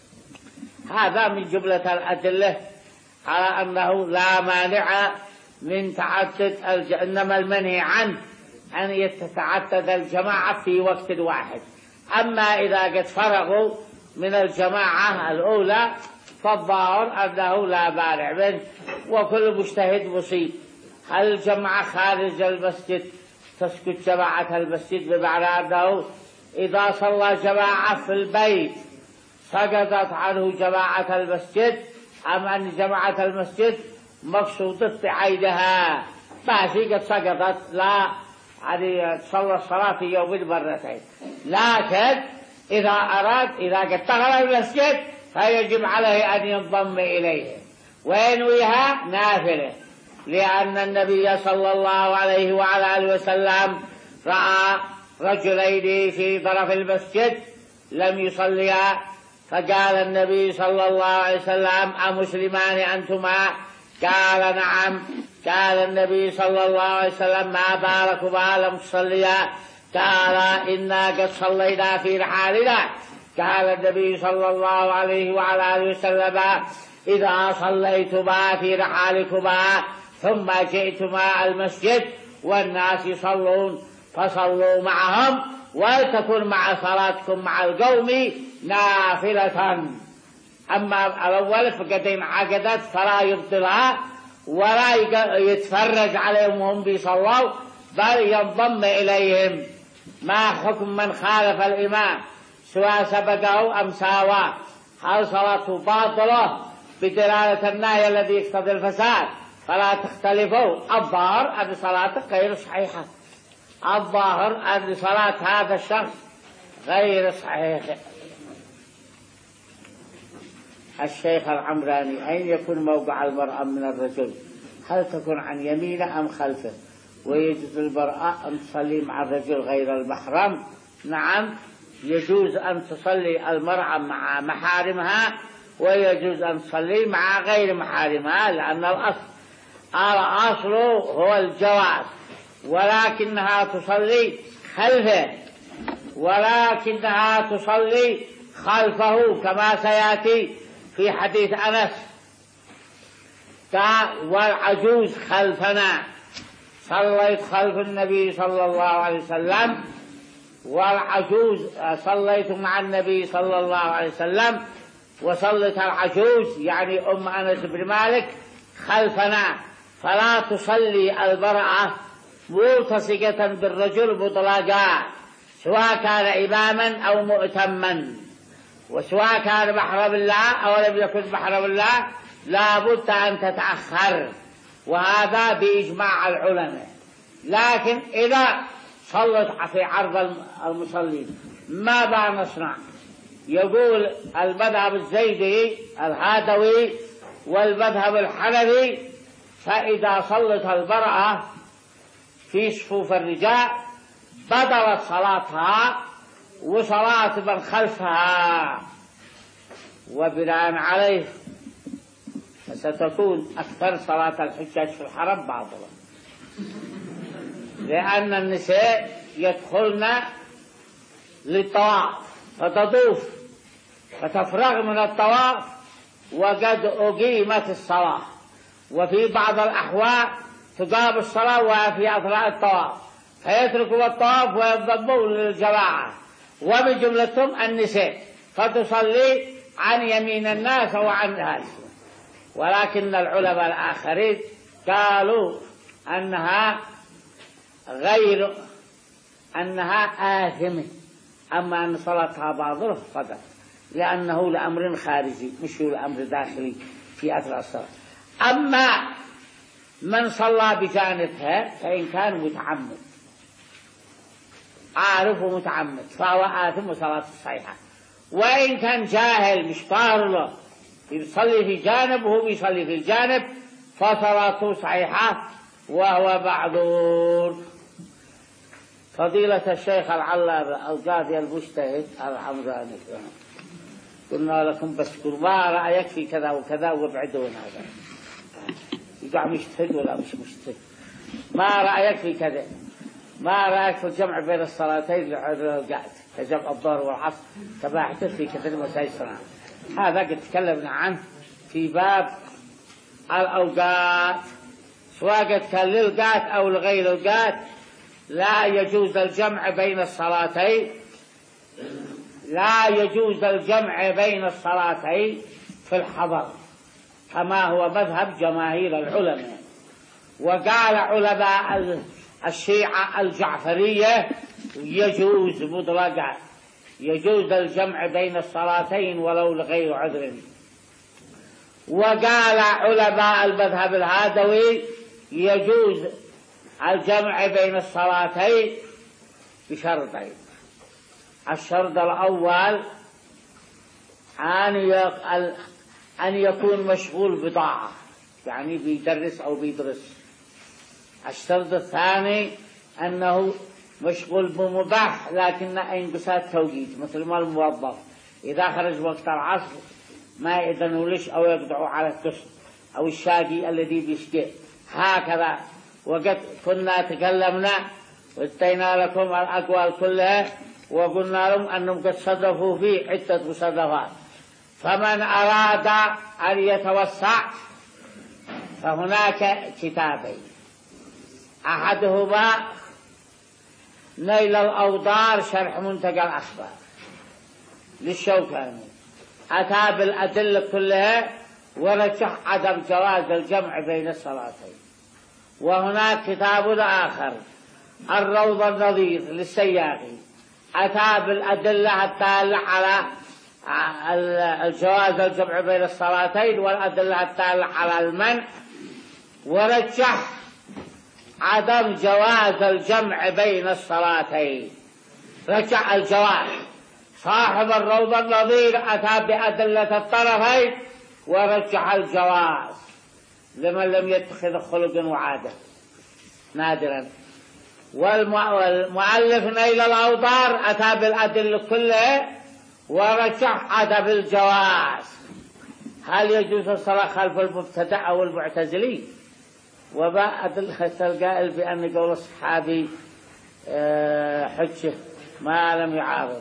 هذا من جملة الأدلة على أنه لا مانع من تعدد الج... إنما المنهي عنه أن يتعدد الجماعة في وقت واحد. أما إذا قد فرغوا من الجماعة الأولى فالظاهر أنه لا مانع منه، وكل مجتهد مصيب. هل الجماعة خارج المسجد تسكت جماعة المسجد، بمعنى أنه إذا صلى جماعة في البيت سقطت عنه جماعة المسجد، أم أن جماعة المسجد مقصودة بعينها ماشي قد سقطت، لا يعني صلى الصلاة في يوم مرتين. لكن إذا أراد إذا قد دخل المسجد فيجب عليه أن ينضم إليه وينويها نافلة، لأن النبي صلى الله عليه وعلى آله وسلم رأى رجلين في طرف المسجد لم يصليا، فقال النبي صلى الله عليه وسلم أمسلمان أنتما؟ قال نعم. قال النبي صلى الله عليه وسلم ما بالكما لم تصليا؟ قال إنا قد صلينا في رحالنا. قال النبي صلى الله عليه وعلى آله وسلم إذا صليتما في رحالكما ثم جئتما المسجد والناس يصلون فصلوا معهم، ولتكن مع صلاتكم مع القوم نافلة. أما الأول فقد انعقدت فلا يبطلها ولا يتفرج عليهم وهم بيصلوا، بل ينضم إليهم. ما حكم من خالف الإمام سواء سبقه أم ساواه؟ هل صلاته باطلة بدلالة النهي الذي يقتضي الفساد؟ فلا تختلفوا. الظاهر أن صلاته غير صحيحة، الظاهر أن صلاة هذا الشخص غير صحيحة. الشيخ العمراني أين يكون موقع المرأة من الرجل؟ هل تكون عن يمينه أم خلفه؟ ويجوز المرأة أن تصلي مع الرجل غير المحرم؟ نعم، يجوز أن تصلي المرأة مع محارمها، ويجوز أن تصلي مع غير محارمها، لأن الأصل الأصل هو الجواز، ولكنها تصلي خلفه، ولكنها تصلي خلفه كما سيأتي في حديث أنس. والعجوز خلفنا، صليت خلف النبي صلى الله عليه وسلم، والعجوز صليت مع النبي صلى الله عليه وسلم، وصلت العجوز يعني أم أنس بن مالك خلفنا. فلا تصلي المرأة ملتصقة بالرجل مطلقا، سواء كان إماما أو مؤتما، وسواء كان محرم الله أو لم يكن محرم الله لا بد أن تتأخر، وهذا بإجماع العلماء. لكن إذا صلت في عرض المصلين ماذا نصنع؟ يقول المذهب الزيدي الهادوي والمذهب الحنفي فإذا صلت المرأة في صفوف الرجال بدلت صلاتها وصلاة من خلفها، وبناء عليه فستكون أكثر صلاة الحجاج في الحرم باطلة. لأن النساء يدخلن للطواف فتطوف فتفرغ من الطواف وقد أقيمت الصلاة، وفي بعض الأحوال تقام الصلاة وفي أثناء الطواف فيتركوا الطواف وينضموا للجماعة، وبجملتهم النساء فتصلي عن يمين الناس أو عن هذا. ولكن العلماء الآخرين قالوا أنها غير أنها آثمة، أما أن صلاتها باطلة فقط لأنه لأمر خارجي مش لأمر داخلي في أثناء الصلاة. أما من صلى بجانبها فإن كان متعمد عارف ومتعمد فهو آثم وصلاته صحيحة، وإن كان جاهل مش طارله يصلي في جانب وهو بيصلي في الجانب فصلاته صحيحة وهو معذور. فضيلة الشيخ العلامة القاضي المجتهد الحمداني قلنا لكم بس قل ما رأيك في كذا وكذا وابعدون هذا، يقع مجتهد ولا مش مجتهد، ما رأيك في كذا، ما رأيك في الجمع بين الصلاتين للقعد كجمع الظهر والعصر كما يحدث في كثير من مساجد الصلاة. هذا قد تكلمنا عنه في باب الأوقات، سواء قد كان للقات أو لغير القات لا يجوز الجمع بين الصلاتين، لا يجوز الجمع بين الصلاتين في الحضر كما هو مذهب جماهير العلماء. وقال علماء الشيعة الجعفرية يجوز مطلقا، يجوز الجمع بين الصلاتين ولو لغير عذر. وقال علماء المذهب الهادوي يجوز الجمع بين الصلاتين بشرطين: الشرط الأول أن يكون مشغول بطاعة يعني بيدرس أو بيدرس. الشرط الثاني أنه مشغول بمباح لكن انقصاد توقيت، مثل ما الموظف إذا خرج وقت العصر ما يأذنوا ليش أو يقطعوا على الكسر، أو الشاقي الذي بيشقي هكذا. وقد كنا تكلمنا واتينا لكم الأقوال كلها وقلنا لهم أنهم قد صدفوا فيه عدة مصدفات. فمن أراد أن يتوسع فهناك كتابين: أحدهما نيل الأوطار شرح منتقى الأخبار للشوكاني، أتى بالأدلة كلها ورجح عدم جواز الجمع بين الصلاتين. وهناك كتاب آخر الروض النظير للسياقي، أتى بالأدلة الدالة على الجواز الجمع بين الصلاتين والأدلة الدالة على المنع، ورجح عدم جواز الجمع بين الصلاتين، رجع الجواز. صاحب الروض النظير أتى بأدلة الطرفين ورجح الجواز لمن لم يتخذ خلق وعادة نادرا. والمؤلف نيل الأوطار أتى بالأدلة كلها ورجح عدم الجواز. هل يجوز الصلاة خلف المبتدع أو المعتزلي؟ وما أدلة القائل بأن قول الصحابي حجة ما لم يعارض.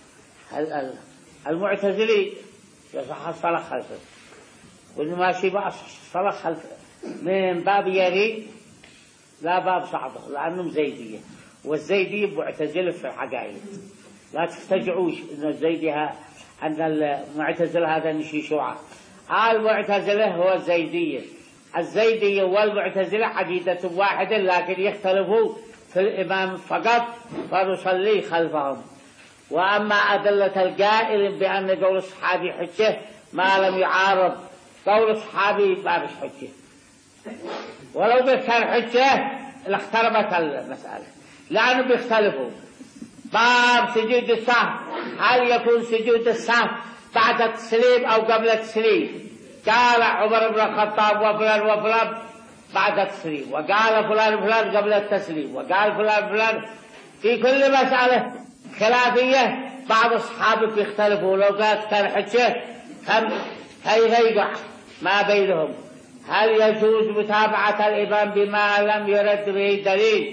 المعتزلي يصح الصلاة خلفه، وإنما شيء ما الصلاة خلفه من باب يري لا باب صعبه، لأنهم زيدية، والزيدية معتزلة في الحقائق. لا تفتجعوش إن الزيدية أن المعتزل هذا نشي شوعة. المعتزلة هو الزيدية، الزيدية والمعتزلة عقيدة واحدة لكن يختلفوا في الإمام فقط فنصلي خلفهم. وأما أدلة القائل بأن قول الصحابي حجة ما لم يعارض قول الصحابي ما بش حجة، ولو كان حجة لاختربت المسألة لأنه بيختلفوا. باب سجود السهو، هل يكون سجود السهو بعد التسليم أو قبل التسليم؟ قال عمر بن الخطاب وفلان وفلان بعد التسليم، وقال فلان فلان قبل التسليم، وقال فلان فلان. في كل مسألة خلافية بعض الصحابة بيختلفوا، لو كان حجة كان هيغيقع ما بينهم. هل يجوز متابعة الإمام بما لم يرد به دليل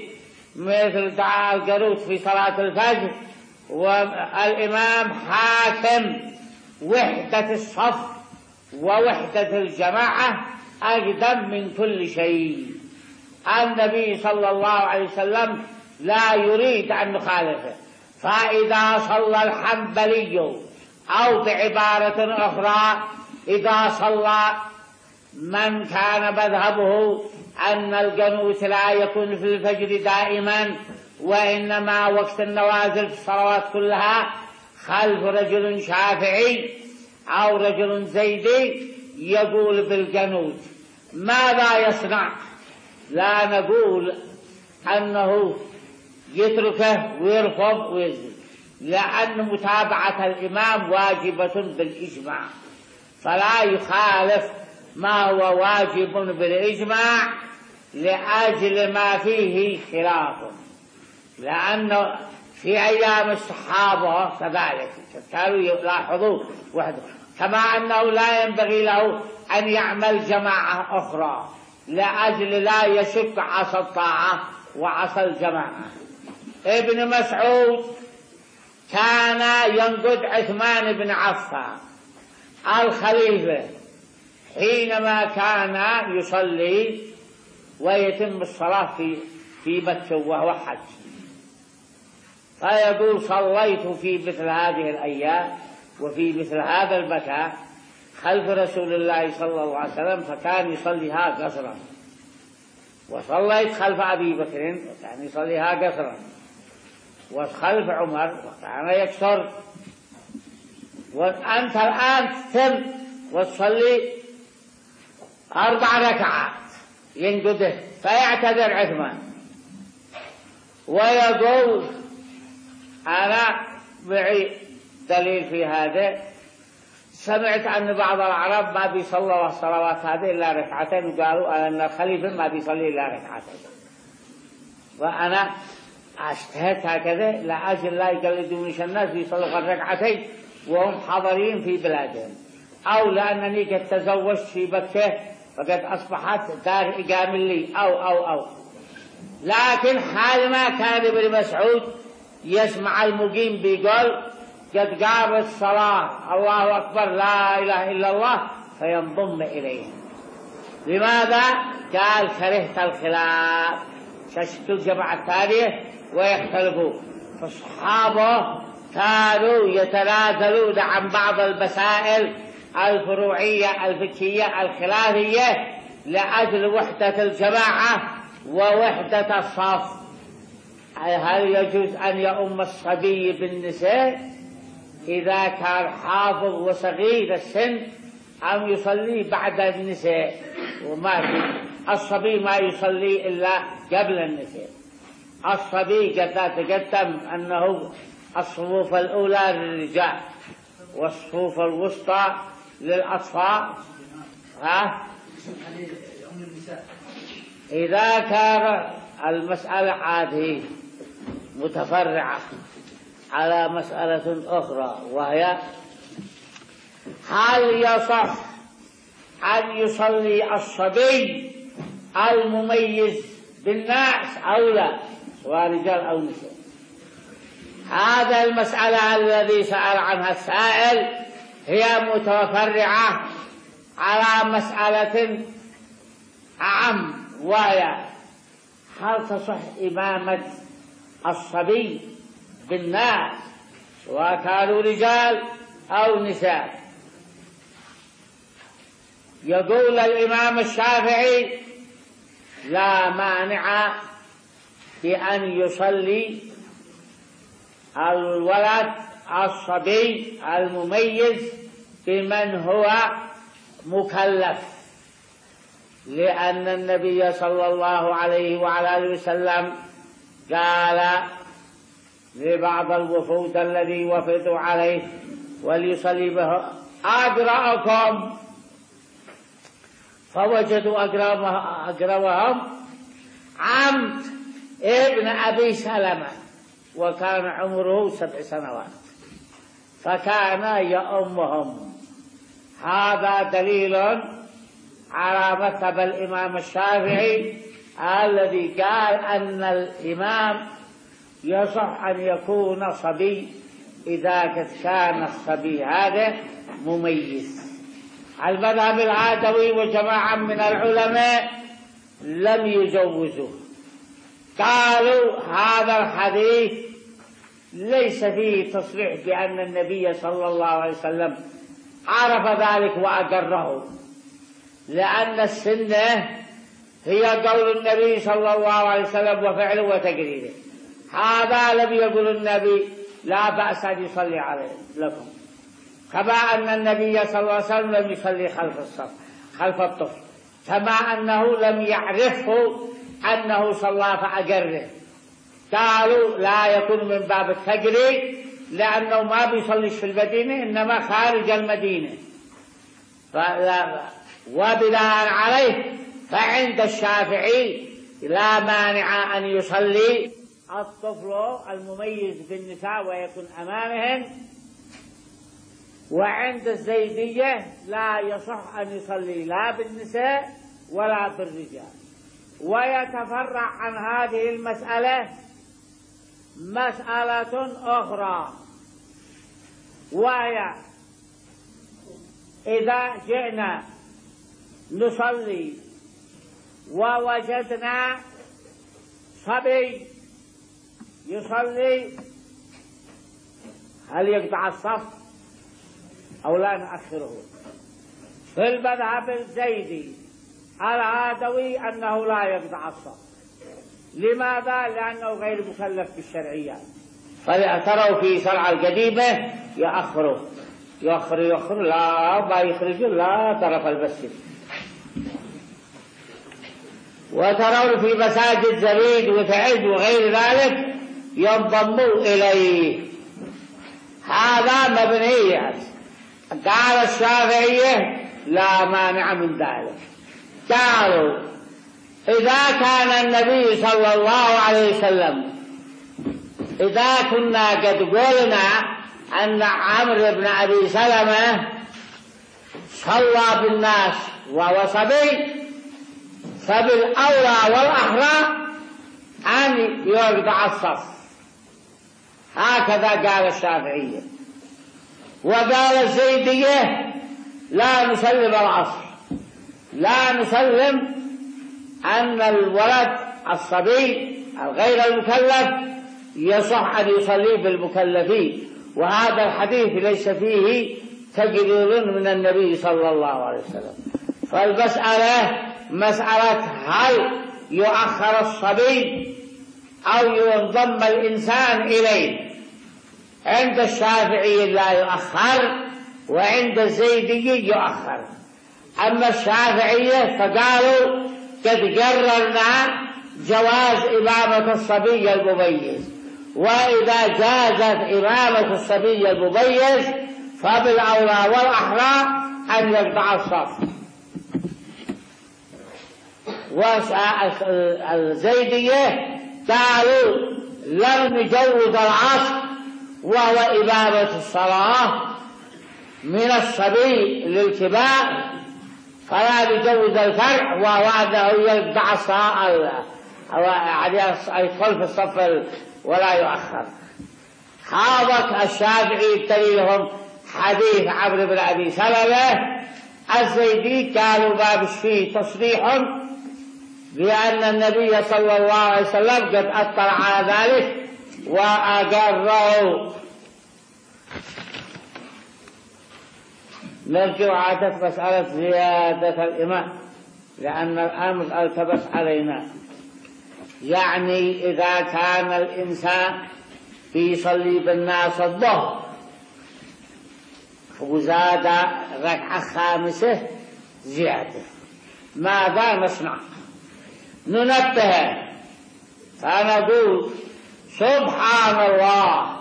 مثل دعاء القنوت في صلاة الفجر، والإمام حاكم وحدة الصف ووحدة الجماعة أقدم من كل شيء. النبي صلى الله عليه وسلم لا يريد أن نخالفه، فإذا صلى الحنبلي، أو بعبارة أخرى إذا صلى من كان مذهبه أن القنوت لا يكون في الفجر دائما وإنما وقت النوازل في الصلوات كلها، خلف رجل شافعي أو رجل زيدي يقول بالقنوت، ماذا يصنع؟ لا نقول أنه يتركه ويرفض ويزيد، لأن متابعة الإمام واجبة بالإجماع، فلا يخالف ما هو واجب بالإجماع لأجل ما فيه خلاف، لأن في أيام الصحابة كذلك كانوا يلاحظوا وحده، كما أنه لا ينبغي له أن يعمل جماعة أخرى لأجل لا يشك عصى الطاعة وعصى الجماعة. ابن مسعود كان ينقد عثمان بن عفان الخليفة حينما كان يصلي ويتم الصلاة في في مكة وهو حج، فيقول صليت في مثل هذه الأيام وفي مثل هذا المكان خلف رسول الله صلى الله عليه وسلم فكان يصليها قصرا، وصليت خلف أبي بكر وكان يصليها قصرا، وخلف عمر وكان يكسر، وأنت الآن تتم وتصلي أربع ركعات ينقده، فيعتذر عثمان ويقول أنا معي دليل في هذا، سمعت أن بعض العرب ما بيصلوا الصلوات هذه إلا ركعتين، وقالوا أن الخليفة ما بيصلي إلا ركعتين، وأنا اجتهدت هكذا لأجل لا يقلدونش الناس بيصلوا الركعتين وهم حاضرين في بلادهم، أو لأنني قد تزوجت في مكة وقد أصبحت دار إقامة لي أو أو أو لكن حال ما كان ابن مسعود يسمع المقيم بيقول قد قامت الصلاة الله أكبر لا إله إلا الله فينضم إليه. لماذا؟ قال كرهت الخلاف، ششت الجماعة الثانية ويختلفوا، فالصحابة كانوا يتنازلون عن بعض المسائل الفروعية الفقهية الخلافية لأجل وحدة الجماعة ووحدة الصف. هل يجوز أن يؤم الصبي بالنساء إذا كان حافظ وصغير السن أم يصلي بعد النساء؟ وما في الصبي ما يصلي إلا قبل النساء. الصبي قد تقدم أنه الصفوف الأولى للرجال والصفوف الوسطى للأطفال. ها؟ إذا كان المسألة هذه متفرعة على مسألة أخرى، وهي هل يصح أن يصلي الصبي المميز بالناس أو لا، سواء رجال أو نساء؟ هذا المسألة الذي سأل عنها السائل هي متفرعة على مسألة أعم، وهي هل تصح إمامة الصبي بالناس سواء كانوا رجال أو نساء؟ يقول الإمام الشافعي لا مانع بأن يصلي الولد الصبي المميز بمن هو مكلف، لأن النبي صلى الله عليه وعلى آله وسلم قال لبعض الوفود الذي وفدوا عليه وليصلي به أقرأكم، فوجدوا أقرأهم عمرو ابن أبي سلمة وكان عمره سبع سنوات فكان يؤمهم. هذا دليل على مذهب الإمام الشافعي الذي قال أن الإمام يصح أن يكون صبي إذا كان الصبي هذا مميز. المذهب العادوي وجماعة من العلماء لم يجوزوه، قالوا هذا الحديث ليس فيه تصريح بأن النبي صلى الله عليه وسلم عرف ذلك وأقره، لأن السنة هي قول النبي صلى الله عليه وسلم وفعله وتقريره. هذا لم يقل النبي لا بأس أن يصلي عليه لكم، كما أن النبي صلى الله عليه وسلم لم يصلي خلف الصف خلف الطفل، كما أنه لم يعرفه أنه صلى فأقره. قالوا لا يكون من باب التقرير لأنه ما بيصليش في المدينة إنما خارج المدينة، وبناء عليه فعند الشافعي لا مانع أن يصلي الطفل المميز بالنساء ويكون أمامهن، وعند الزيدية لا يصح أن يصلي لا بالنساء ولا بالرجال. ويتفرع عن هذه المسألة مسألة أخرى، وهي إذا جئنا نصلي ووجدنا صبي يصلي هل يقطع الصف أو لا نأخره؟ في المذهب الزيدي العادوي أنه لا يقطع الصف. لماذا؟ لأنه غير مكلف بالشرعيات، فليعتروا في شرع القديمة يأخروا يأخر يأخر لا ما يخرج لا طرف المسجد. وترون في مساجد زبيد وتعز وغير ذلك ينضموا إليه، هذا مبني. قال الشافعية لا مانع من ذلك. قالوا إذا كان النبي صلى الله عليه وسلم إذا كنا قد قلنا أن عمرو بن أبي سلمة صلى بالناس وهو صبي، فبالأولى والأحرى أن يقطع الصف. هكذا قال الشافعية. وقال الزيدية لا نسلم العصر، لا نسلم أن الولد الصبي الغير المكلف يصح أن يصلي بالمكلفين، وهذا الحديث ليس فيه تقرير من النبي صلى الله عليه وسلم. فالمسألة مسألة هل يؤخر الصبي أو ينضم الإنسان إليه. عند الشافعي لا يؤخر، وعند الزيدي يؤخر. أما الشافعية فقالوا قد قررنا جواز إمامة الصبي المميز، وإذا جازت إمامة الصبي المميز فبالأولى والأحرى أن يقطع الصف. والزيدية قالوا لم نجوز العصر وهو إمامة الصلاة من الصبي للكبار، فلا نجوز الفرع وهو أنه يقطع الصلاة يدخل في الصف ولا يؤخر. حاضر الشافعي يبتلي لهم حديث عمرو بن أبي سلمة. الزيدي قالوا ما بش فيه تصريح بأن النبي صلى الله عليه وسلم قد أطلع على ذلك وأقره. نرجع عادة مسألة زيادة الإمام، لأن الأمر التبس علينا. يعني إذا كان الإنسان يصلي بالناس الظهر وزاد ركعة خامسة زيادة، ماذا نصنع؟ ننبه فنقول سبحان الله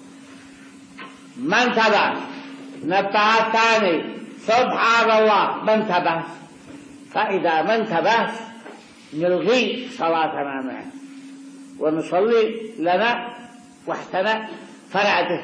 ما انتبه، نبه الثاني سبحان الله ما انتبه، فإذا ما انتبه نلغي صلاتنا معه ونصلي لنا وحدنا فرعته،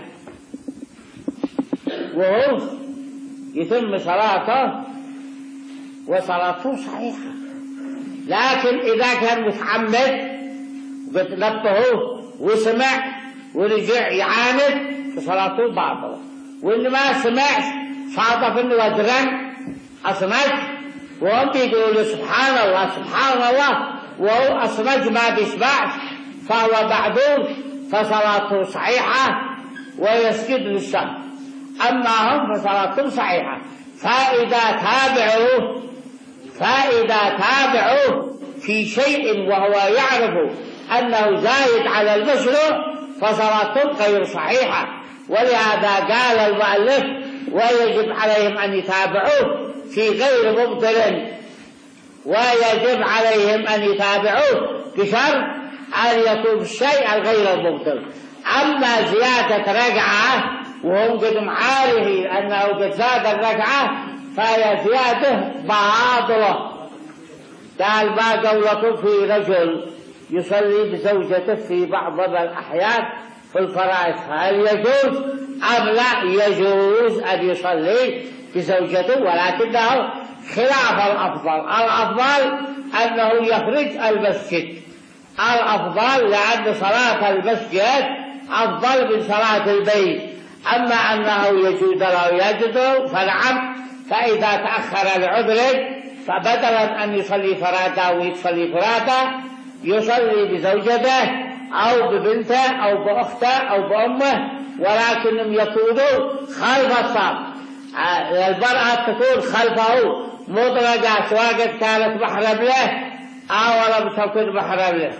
وهو يتم صلاته وصلاته صحيحة. لكن إذا كان متعمد قد نبهوه وسمع ورجع يعاند فصلاته باطلة. واللي ما سمعش صادف انه ودرن أصمت وهم بيقولوا سبحان الله سبحان الله وهو أصمت ما بيسمعش فهو معذور فصلاته صحيحة ويسجد للسهو. أما هم فصلاتهم صحيحة. فإذا تابعوه فإذا تابعوه في شيء وهو يعرف أنه زايد على المشروع فصلاتهم غير صحيحة. ولهذا قال المؤلف ويجب عليهم أن يتابعوه في غير مبطل، ويجب عليهم أن يتابعوه بشرط أن يكون الشيء الغير المبطل. أما زيادة ركعة وهم قد عارفين أنه قد زاد الركعة فهي زيادة باطلة. قال ما قولكم في رجل يصلي بزوجته في بعض الأحيان في الفرائض هل يجوز أم لا؟ يجوز أن يصلي بزوجته ولكنه خلاف الأفضل. الأفضل أنه يخرج المسجد، الأفضل لأن صلاة المسجد أفضل من صلاة البيت. أما أنه يجوز له يجد فنعم. فإذا تأخر العذر فبدلا أن يصلي فرادى ويصلي فرادى يصلي بزوجته أو ببنته أو بأخته أو بأمه، ولكنهم يكونوا خلف الصف. المرأة تكون خلفه مطلقة سواء كانت محرم له أو لم تكن محرم له.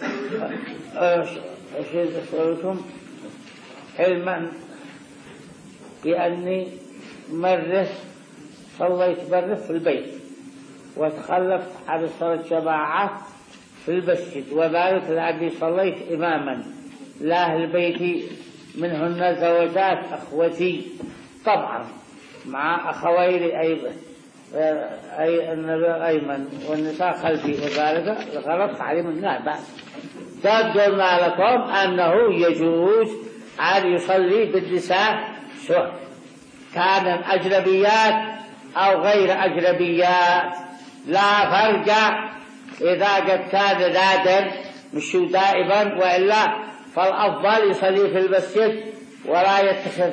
أشهد علما بأني مرة صليت مرة في البيت وتخلفت عن صلاة الجماعة في المسجد، وذلك لأني صليت إماما لأهل بيتي منهن زوجات أخوتي طبعا مع أخوين أيضا أي أيمن والنساء خلفي، وذلك غلط تعليم الناس. قد قلنا لكم أنه يجوز أن يصلي بالنساء سواء كان أجنبيات أو غير أجنبيات، لا فرق إذا قد كان نادر مش دائما، وإلا فالأفضل يصلي في المسجد ولا يتخذ.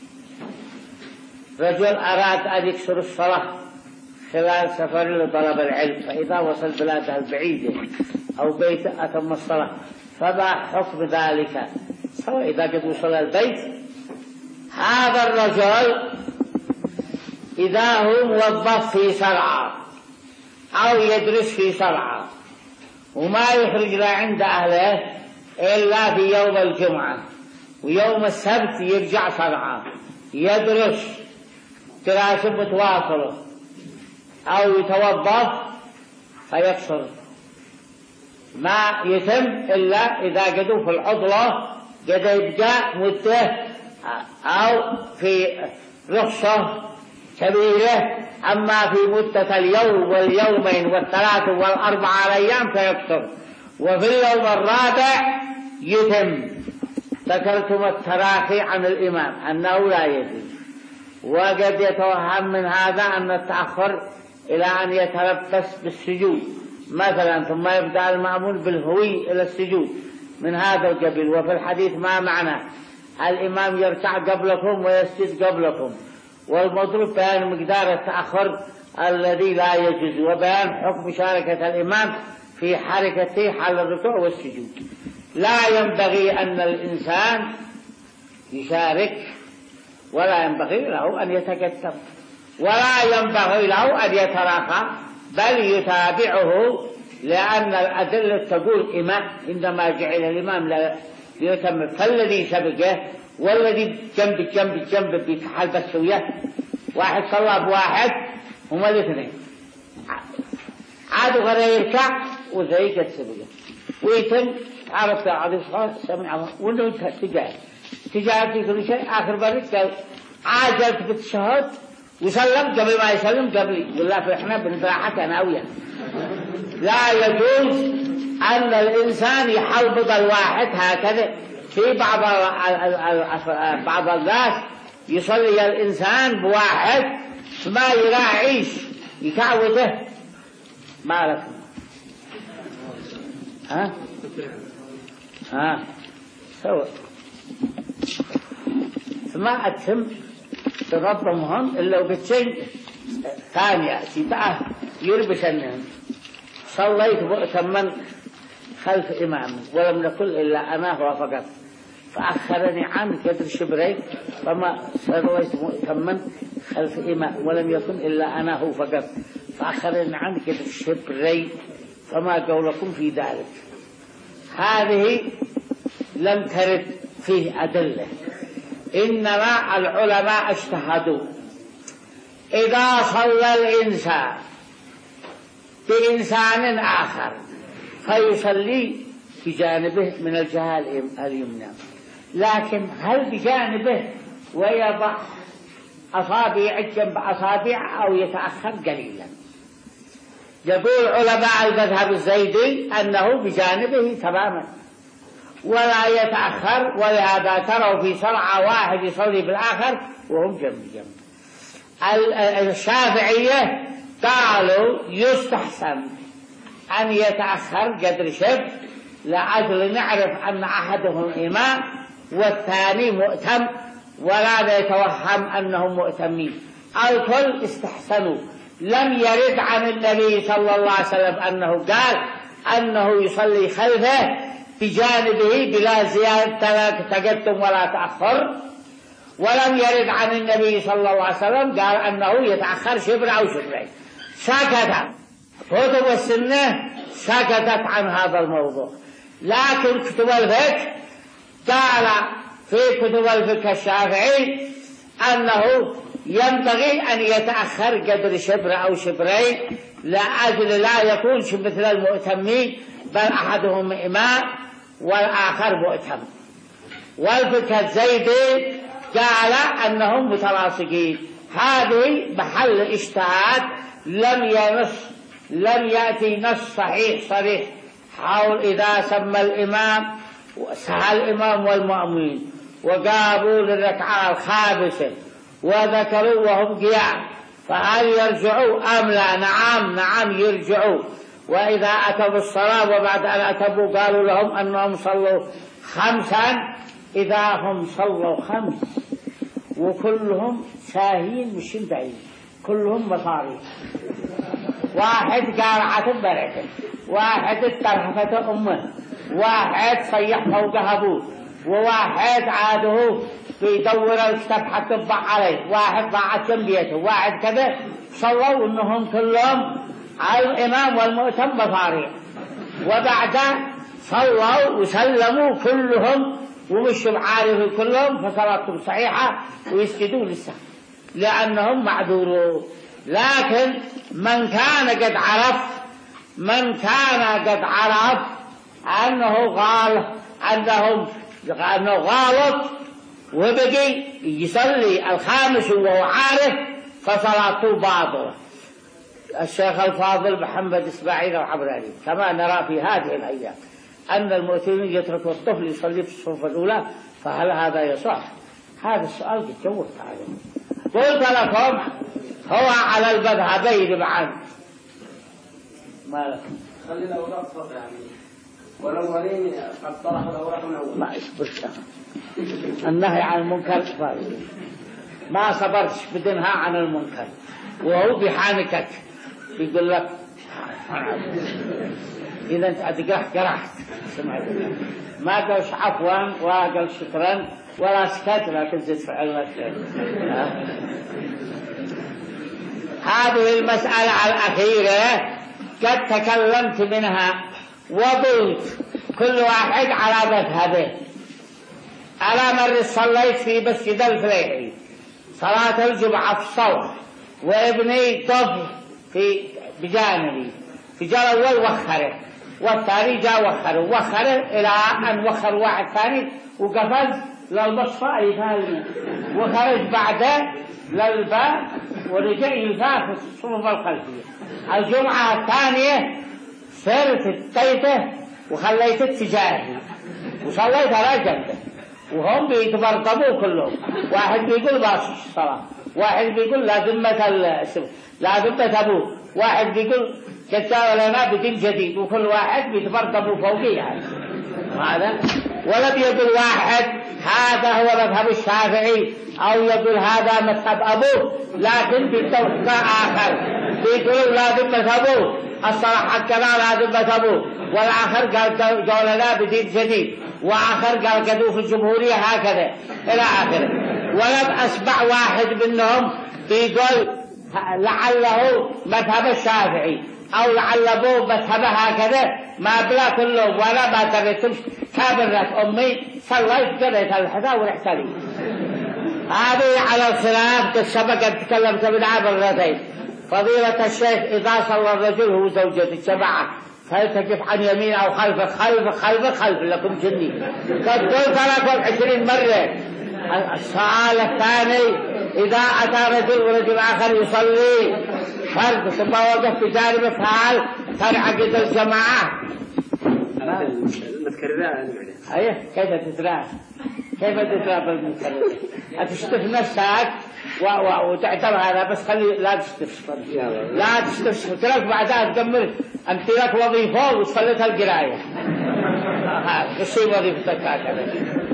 رجل أراد أن يكسر الصلاة خلال سفر لطلب العلم، فإذا وصل بلاده البعيدة أو بيته أتم الصلاة، فما حكم ذلك؟ سواء إذا قد وصل البيت هذا الرجل إذا هو موظف في صنعاء أو يدرس في صنعاء وما يخرج لا عند أهله إلا في يوم الجمعة ويوم السبت يرجع صنعاء يدرس دراسة متواصلة أو يتوظف فيكسر، ما يتم إلا إذا قدوا في العطلة قد يبقى مدة أو في رخصة كبيرة. أما في مدة اليوم واليومين والثلاث والأربعة أيام فيكثر، وفي اليوم الرابع يتم. ذكرتم التراخي عن الإمام أنه لا يجوز، وقد يتوهم من هذا أن التأخر إلى أن يتلبس بالسجود مثلا ثم يبدأ المأمون بالهوي إلى السجود من هذا القبيل. وفي الحديث ما معنى الإمام يركع قبلكم ويسجد قبلكم، والمضروب بيان مقدار التأخر الذي لا يجوز، وبيان حكم مشاركة الإمام في حركته حال الركوع والسجود. لا ينبغي أن الإنسان يشارك ولا ينبغي له أن يتكتم ولا ينبغي له أن يتراخى، بل يتابعه، لأن الأدلة تقول إمام إنما جعل الإمام ليتم، فالذي سبقه والذي جنب جنب جنب بيتحال بالسوية واحد صلى بواحد هما الاثنين عادوا غير يركع وزي قد سبقه ويتم عرفت عظيم صلاة سمع وانه تجاهد تجاهد في كل شيء. آخر بريد قال عاجلت بالتشهد وسلم قبل ما يسلم قبلي، والله في احنا بنفرحك أنا أويا. لا يجوز أن الإنسان يحلبط الواحد هكذا. في بعض بعض الناس يصلي الإنسان بواحد ما يراعيش يكعوته ما لكم ها ها سوى ما أتم تنظمهم إلا وبتشين ثانية سيطعة يربش أنهم صليت مؤتما خلف إمام ولم نقل إلا أنا هو فقط فأخرني عن قدر شبرين فما صليت مؤتما خلف إمام ولم يكن إلا أنا هو فقط فأخرني عن قدر شبرين فما قولكم في ذلك. هذه لم ترد فيه أدلة، إنما العلماء اجتهدوا إذا صلى الإنسان بإنسان آخر فيصلي بجانبه من الجهة اليمنى، لكن هل بجانبه ويضع أصابع جنب أصابع أو يتأخر قليلا؟ يقول علماء المذهب الزيدي أنه بجانبه تماما ولا يتأخر، ولهذا تروا في صرعة واحد يصلي بالآخر وهم جنب جنب. الشافعية قالوا يستحسن أن يتأخر قدر شبر لأجل نعرف أن أحدهم إمام والثاني مؤتم ولا يتوهم أنهم مؤتمين. الكل استحسنوا. لم يرد عن النبي صلى الله عليه وسلم أنه قال أنه يصلي خلفه بجانبه بلا زيادة تقدم ولا تأخر، ولم يرد عن النبي صلى الله عليه وسلم قال أنه يتأخر شبر أو شبرين. سكت كتب السنة سكتت عن هذا الموضوع، لكن كتب الفقه قال في كتب الفقه الشافعي أنه ينبغي أن يتأخر قدر شبر أو شبرين لأجل لا يكون مثل المؤتمين، بل أحدهم إمام والآخر مؤتم. والفقه الزيدي قال أنهم متلاصقين. هذه محل اجتهاد، لم ينص لم يأتي نص صحيح صريح حول إذا سمى الإمام سهى الإمام والمأمومين وقاموا للركعة الخامسة وذكروا وهم قيام فهل يرجعوا أم لا؟ نعم نعم يرجعوا. وإذا أتوا بالصلاة وبعد أن أتوا قالوا لهم أنهم صلوا خمسا، إذا هم صلوا خمس وكلهم ساهين مش بعيد كلهم مصاري، واحد قارعة بركة، واحد طرحفة أمه، واحد صيح فوقها أبوه، وواحد عاده بيدور الكتاب حتى يطبع عليه، واحد ضاعت جنبيته، واحد كذا. صلوا إنهم كلهم على الإمام والمؤتم مصاري، وبعد صلوا وسلموا كلهم ومشوا بعارف كلهم فصلاتهم صحيحة ويسجدوا للسهو لأنهم معذورون. لكن من كان قد عرف من كان قد عرف أنه غالط أنهم أنه غالط وبقي يصلي الخامس وهو عارف فصلاته باطلة. الشيخ الفاضل محمد إسماعيل العبراني كما نرى في هذه الأيام أن المؤتمين يتركوا الطفل يصلي في الصف الأولى، فهل هذا يصح؟ هذا السؤال قد جاوبت عليه. قلت لكم هو على المذهبين معا. ما لكم؟ خلي الأوراق صفر يعني والأولين قد طرحوا الأوراق من أول. ما اصبرش النهي عن المنكر فارغ. ما صبرتش بدنها عن المنكر وهو بحانكك يقول لك إذا أنت أتقرح قرحت ما قالش عفوا ولا قال شكرا ولا سكت لكن زد فعلنا شيء. هذه المسألة الأخيرة قد تكلمت منها وقلت كل واحد على مذهبه. على مر صليت في مسجد الفليحي صلاة الجمعة في الصوت وابني طفل في بجانبي في جاء الأول وخره والثاني جاء وخره وخره إلى أن وخر واحد ثاني وقفز للمصفى يفعل وخرج بعده للباب ورجع يلفاف في الصفوف الخلفية. الجمعة الثانية سرت التيته وخليت اتجاهي وصليت على جنبه وهم بيتبرطبوا كلهم. واحد بيقول باصش الصلاة، واحد بيقول لا ذمة لا ذمة أبوه، واحد بيقول جاء لنا بدين جديد وكل واحد بيتبرطب فوقيه يعني هذا. ولم يقل واحد هذا هو مذهب الشافعي أو يقول هذا مذهب أبوه، لكن بالتوقع آخر بيقولوا لازم مذهبه الصراحة كذا لازم مذهبه، والآخر قال جولنا بدين جديد، وآخر قال قدوا في الجمهورية هكذا إلى آخره. ولم أسمع واحد منهم بيقول لعله مذهب الشافعي أو لعل أبوه مذهب هكذا، ما بلا كله ولا ما تريتمش كابرت أمي صليت قريت الحذاء ورحت لي. هذه على الخلاف كالسبق تكلمت من عبرتين. فضيلة الشيخ إذا صلى الرجل هو زوجة الجماعة هل تقف عن يمين أو خلف خلف خلف خلف لكم جني؟ قد قلت لكم عشرين مرة. السؤال الثاني إذا أتى رجل ورجل آخر يصلي فرد ثم وقف بجانب فعل تنعقد الجماعة. المتكررة أيه كيف تتراه كيف تتراه بالمتكررة؟ أتشتف نفسك وتعتبر هذا بس خلي لا تشتف لا تشتف ترك بعدها تكمل أنت لك وظيفة وصلتها القراية هذا الشيء وظيفتك هكذا.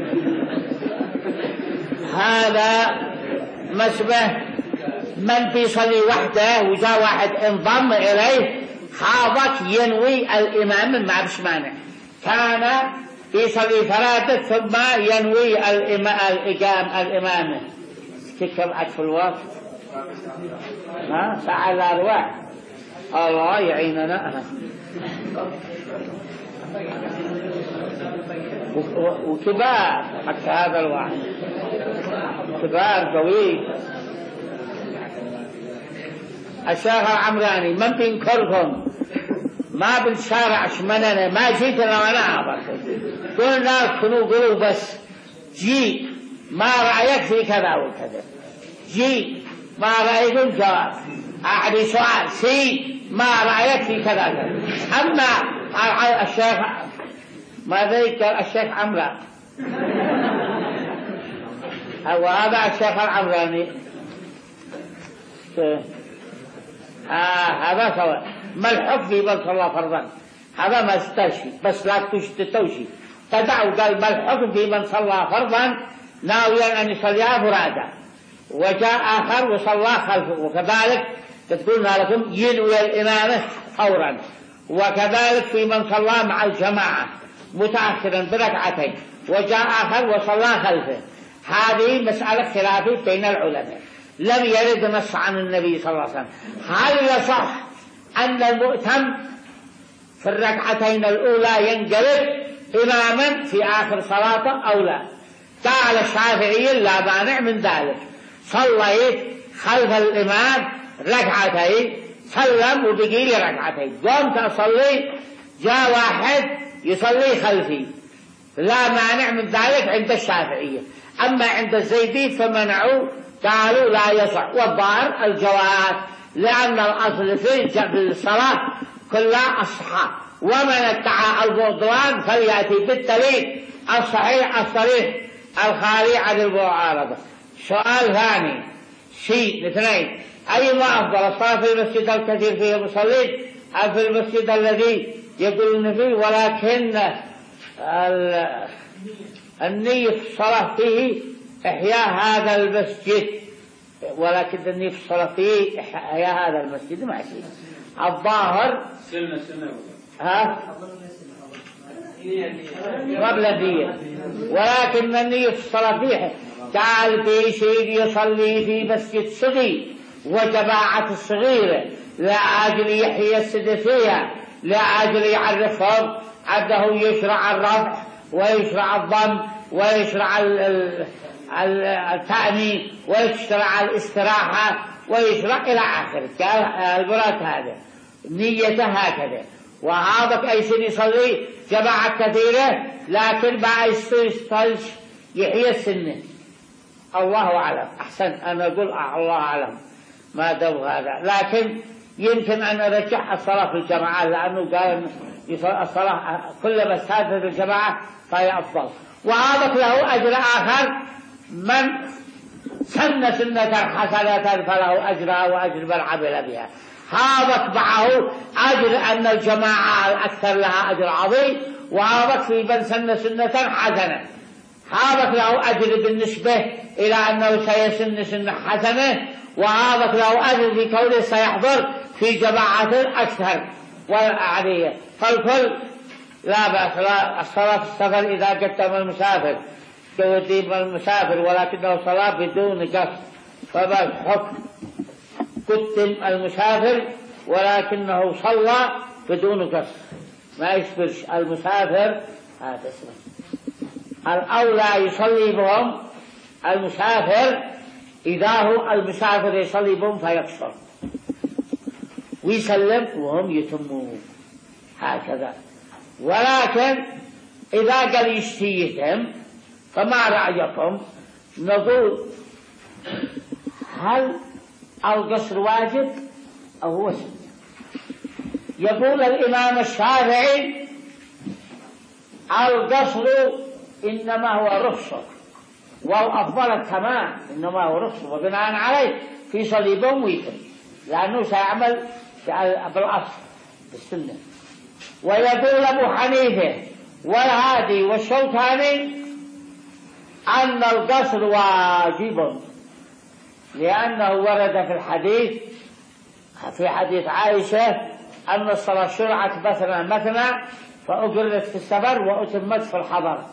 هذا مشبه من بيصلي وحده وجاء واحد انضم إليه حاضك ينوي الإمام ما بش مانع، كان يصلي فرادة ثم ينوي الإقام الإمامة كم عطف الوقت ها ساعة الأرواح الله يعيننا. وكبار حتى هذا الواحد كبار قوي. الشيخ العمراني من بينكركم ما بالشارع شمننا ما جيت انا وانا عبرت قلنا كنوا قلوا بس جي ما رأيك في كذا وكذا جي ما رأيكم جواب أعني سؤال سي ما رأيك في كذا كذا. أما الشيخ ماذا يقول الشيخ عمران وهذا الشيخ العمراني آه هذا سواء ما الحكم في من صلى فرضا هذا ما استشي بس لا تشتتوشي تدعوا قال ما الحكم في من صلى فرضا ناويا أن يصلي فرادا وجاء آخر وصلى خلفه، وكذلك تقولنا لكم ينوي الإمامة فورا. وكذلك في من صلى مع الجماعة متأخرا بركعتين وجاء آخر وصلى خلفه. هذه مسألة خلافية بين العلماء لم يرد نص عن النبي صلى الله عليه وسلم. هل يصح أن المؤتم في الركعتين الأولى ينقلب إماما في آخر صلاته أو لا؟ قال الشافعي لا مانع من ذلك. صليت خلف الإمام ركعتين سلم وبقي لي ركعتين قمت أصلي جاء واحد يصلي خلفي لا مانع من ذلك عند الشافعية. أما عند الزيدي فمنعوا قالوا لا يصح. والظاهر الجواز لأن الأصل في الصلاة كلها الصحة، ومن ادعى البطلان فليأتي بالدليل الصحيح الصريح الخالي عن المعارضة. سؤال ثاني شيء اثنين أيما أفضل الصلاة في المسجد الكثير فيه المصلين أو في المسجد الذي يقولون فيه ولكن النية في الصلاة فيه إحياء هذا المسجد ولكن النية في الصلاة فيه إحياء هذا المسجد ما شيء الظاهر سنة سنة ها قبل النية، ولكن النية في الصلاة فيه قال في شيء يصلي في مسجد صغير وجماعة الصغيرة لأجل يحيي السدسية لأجل يعرفهم أنه يشرع الرفع ويشرع الضم ويشرع التأمين ويشرع الاستراحة ويشرع إلى آخره. قال المراد هذا نيته هكذا. وهذا أي شيء يصلي جماعة كثيرة لكن ما يستيقظ يحيي السنة. الله أعلم. أحسن أنا أقول الله أعلم ما دو هذا، لكن يمكن أن أرجح الصلاة في الجماعة لأنه قال الصلاة كلما استادت الجماعة فهي أفضل. وهذا له أجر آخر من سن سنة حسنة فله أجرها وأجر من عمل بها. هذاك معه أجر أن الجماعة الأكثر لها أجر عظيم، وهذاك في من سن سنة حسنة، هذاك له أجر بالنسبة إلى أنه سيسن سنة حسنة، وهذاك له أجر في كونه سيحضر في جماعة أكثر والعادية. فالكل لا بأس. الصلاة في السفر إذا قدم المسافر كوتيب المسافر ولكنه صلاة بدون قصر، فالحكم قدم المسافر ولكنه صلى بدون قصر، ما يشبرش المسافر هذا اسمه. الأولى يصلي بهم المسافر إذا هو المسافر يصلي بهم فيقصر ويسلم وهم يتمون هكذا. ولكن إذا قال يشتيتم فما رأيكم؟ نقول هل القصر واجب أو هو سنة؟ يقول الإمام الشافعي القصر إنما هو رخصة، والأفضل كمان إنما هو رخصة، وبناء عليه في صليبهم ويتم لأنه سيعمل بالأصل بالسنة. ويقول أبو حنيفة والهادي والشوكاني أن القصر واجب، لأنه ورد في الحديث في حديث عائشة أن الصلاة شرعت مثنى مثنى فأقرت في السفر وأتمت في الحضر.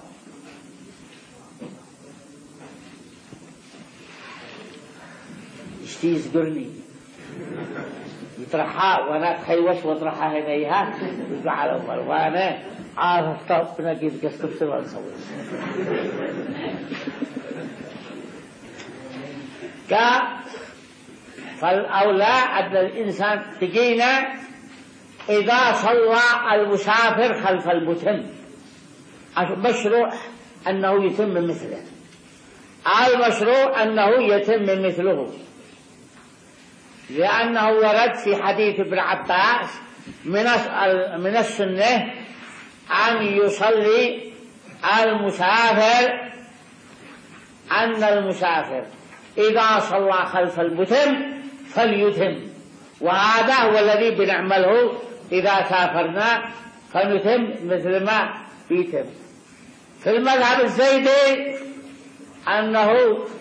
اشتي يزقرني يطرحها وانا تخيوش واطرحها هنيها يبقى على أول وانا عارف طب نجيب قصة سوى نسوي كا. فالأولى أن الإنسان تجينا إذا صلى المسافر خلف المتم مشروع أنه يتم مثله، المشروع أنه يتم مثله، لأنه ورد في حديث ابن عباس من السنة أن يصلي المسافر أن المسافر إذا صلى خلف المتم فليتم، وهذا هو الذي بنعمله إذا سافرنا فنتم مثل ما يتم. في المذهب الزيدي أنه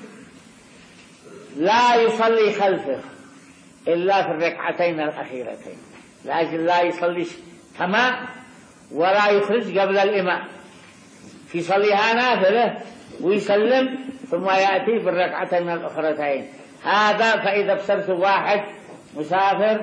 لا يصلي خلفه إلا في الركعتين الأخيرتين، لكن لا يصلي تمام ولا يخرج قبل الإمام، في صليها نافلة ويسلم ثم يأتي في الركعتين الأخرتين. هذا فإذا ابصرت واحد مسافر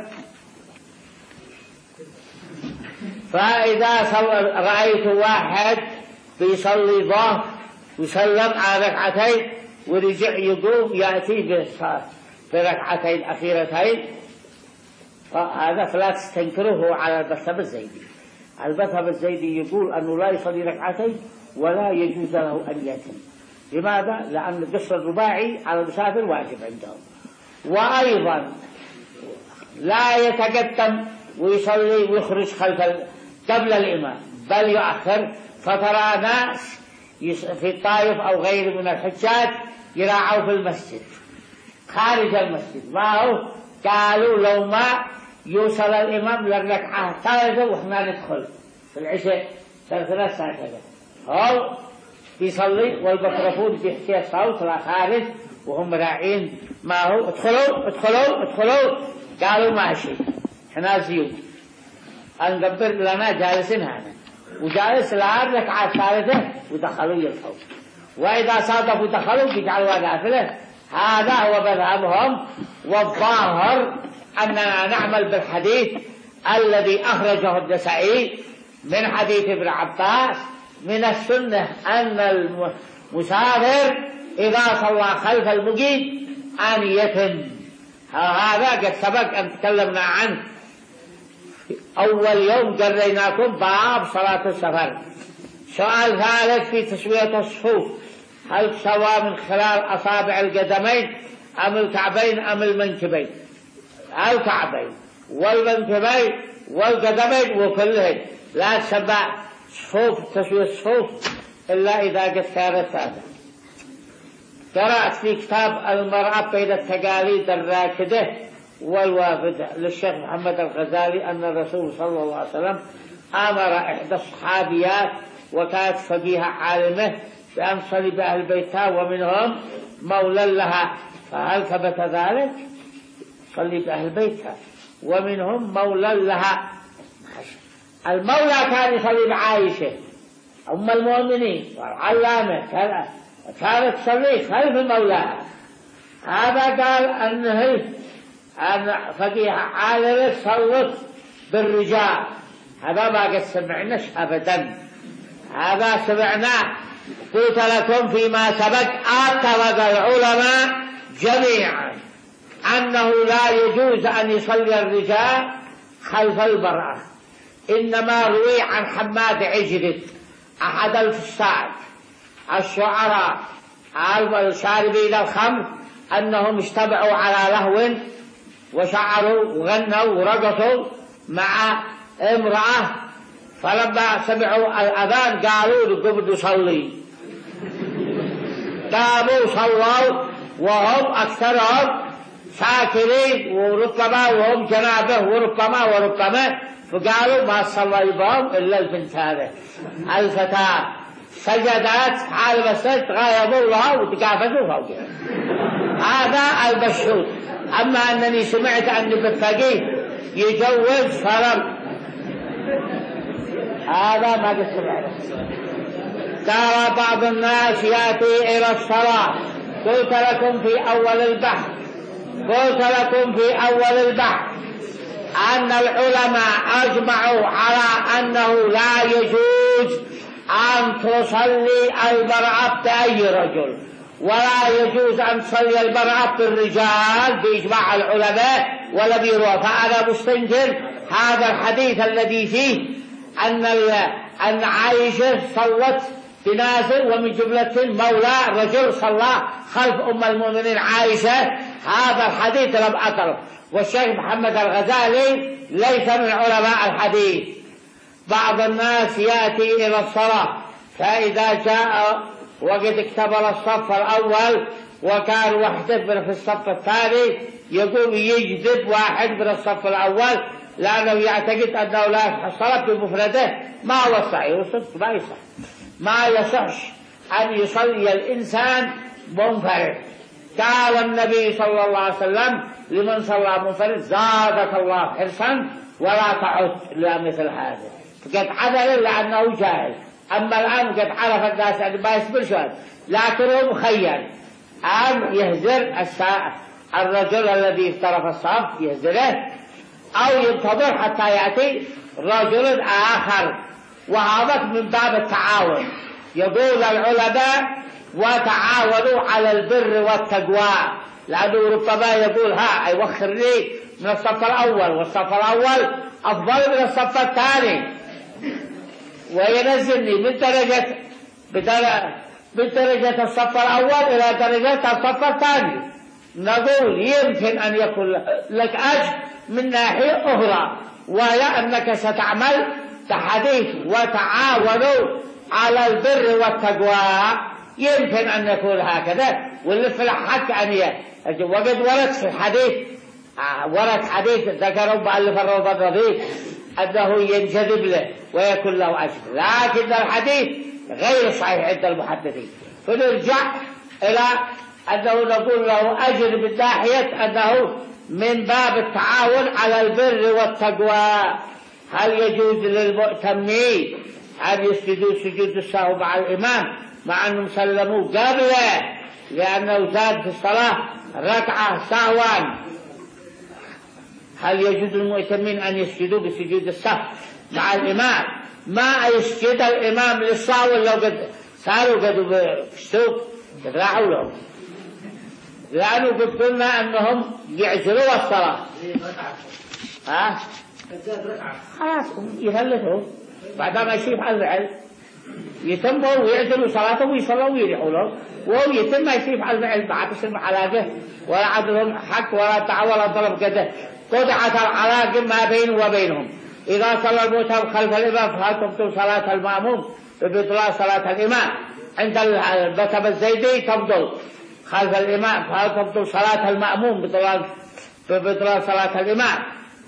فإذا رأيت واحد بيصلي ظهر ويسلم على ركعتين ورجع يقوم يأتي بركعتين أخيرتين، فهذا فلا تستنكره على المذهب الزيدي. المذهب الزيدي يقول أنه لا يصلي ركعتين ولا يجوز له أن يتم. لماذا؟ لأن القصر الرباعي على المسافر واجب عندهم، وأيضا لا يتقدم ويصلي ويخرج خلف قبل الإمام، بل يؤخر. فترى ناس في الطائف أو غير من الحجاج يراعوا في المسجد خارج المسجد، ما هو قالوا لو ما يوصل الإمام للركعة الثالثة وإحنا ندخل في العشاء ثلاث ساعات كذا، هو بيصلي والميكروفون بيحكي الصوت لا خارج وهم راعين ما هو ادخلوا ادخلوا ادخلوا. قالوا ماشي احنا زيوت نقبر لنا جالسين هنا، وجالس الآن ركعة الثالثة ودخلوا يلحوا، وإذا صادفوا دخلوا بيجعلوا نافلة. هذا هو مذهبهم، والظاهر أننا نعمل بالحديث الذي أخرجه النسائي من حديث ابن عباس من السنة أن المسافر إذا صلى خلف المقيم أن يتم. هذا قد سبق أن تكلمنا عنه أول يوم قريناكم باب صلاة السفر. سؤال ثالث في تسوية الصفوف، هل سوى من خلال أصابع القدمين أم الكعبين أم المنكبين؟ الكعبين والمنكبين والقدمين وكلهن، لا تسبع صفوف تسوية الصفوف إلا إذا قد كانت هذا. قرأت في كتاب المرأة بين التقاليد الراكدة والوافد للشيخ محمد الغزالي أن الرسول صلى الله عليه وسلم أمر إحدى الصحابيات وكانت فقيهة عالمة بأن تصلي بأهل بيتها ومنهم مولى لها، فهل ثبت ذلك؟ صلي بأهل بيتها ومنهم مولى لها. المولى كان يصلي بعائشة أم المؤمنين والعلامة كانت تصلي خلف المولى. هذا قال أنه أن فقيه عالم صلت بالرجال، هذا ما قد سمعناش أبدا، هذا سمعناه. قلت لكم فيما سبق اتفق العلماء جميعا أنه لا يجوز أن يصلي الرجال خلف المرأة، إنما روي عن حماد عجرد أحد الفساد الشعراء الشاربين الخمر أنهم اجتمعوا على لهو وشعروا وغنوا ورقصوا مع امرأة، فلما سمعوا الأذان قالوا لقم نصلي، قاموا صلوا وهم أكثرهم ساكرين وربما وهم جنابه وربما وربما، فقالوا ما صلى بهم إلا البنت هذه الفتاة، سجدت على السجد غايبوا الله وتقافتوا فوقها. هذا المشهود. أما أنني سمعت أن بالفقيه يجوز فلم، هذا ما قد سمعته. قال بعض الناس يأتي إلى الصلاة، قلت لكم في أول البحث قلت لكم في أول البحث أن العلماء أجمعوا على أنه لا يجوز أن تصلي المرأة بأي رجل، ولا يجوز أن تصلي المرأة بالرجال بإجماع العلماء ولم يروى. فأنا مستنكر هذا الحديث الذي فيه أن أن عائشة صلت بنازل ومن جملة مولى رجل صلى خلف أم المؤمنين عائشة، هذا الحديث لم أقره. والشيخ محمد الغزالي ليس من علماء الحديث. بعض الناس يأتي إلى الصلاة فإذا جاء وقد اكتمل الصف الأول وكان وحده في الصف الثاني يقوم يجذب واحد من الصف الأول، لأنه يعتقد أنه لا يصح الصلاة بمفرده. ما هو الصحيح؟ وصدق ما يصح، ما يصحش أن يصلي الإنسان منفرد. قال النبي صلى الله عليه وسلم لمن صلى منفرد زادك الله حرصا ولا تعد لمثل هذا. فقد عدل لأنه جاهل، أما الآن قد عرف الناس أن ما يسبر شهد، لكنه مخير أن يهزر الرجل الذي في طرف الصف يهزره أو ينتظر حتى يأتي رجل آخر، وهذا من باب التعاون. يقول العلماء وتعاونوا على البر والتقوى، لأنه ربما يقول ها يوخر لي من الصف الأول، والصف الأول أفضل من الصف الثاني، وينزلني من درجة من درجة الصف الأول إلى درجة الصف الثاني. نقول يمكن أن يكون لك أجر من ناحية أخرى، وهي أنك ستعمل تحديث وتعاونوا على البر والتقوى، يمكن أن يكون هكذا. واللي في الحق أن وقد ورد في الحديث ورد حديث ذكره مؤلف الروضة الرضيع أنه ينجذب له ويكون له أجر، لكن الحديث غير صحيح عند المحدثين. فنرجع إلى أنه نقول له أجر من ناحية أنه من باب التعاون على البر والتقوى. هل يجوز للمؤتمين أن يسجدوا سجود السهو مع الإمام مع أنهم سلموا قبله لأنه زاد في الصلاة ركعة سهوا؟ هل يجوز للمؤتمين أن يسجدوا بسجود السهو مع الإمام؟ ما يسجد الإمام للسهو لو قد صاروا قدوا بالسوق قد راحوا لهم، لأنه قد قلنا أنهم يعجلوا الصلاة. ها؟ خلاص يثلثوا بعد ما يشيف على الفعل يتموا ويعجلوا صلاتهم ويصلوا ويريحوا لهم، وهو يتم ما يشيف على الفعل بعد يصير علاقه ولا عدلهم حق ولا دعوة ولا طلب كده. قطعت العلاقة ما بينه وبينهم. إذا صلى المؤتم خلف الإمام فهل تبطل صلاة المأموم ببطلان صلاة الإمام؟ عند المذهب الزيدي تبطل خلف الإمام، فهل تبطل صلاة المأموم ببطلان ببطلان صلاة الإمام،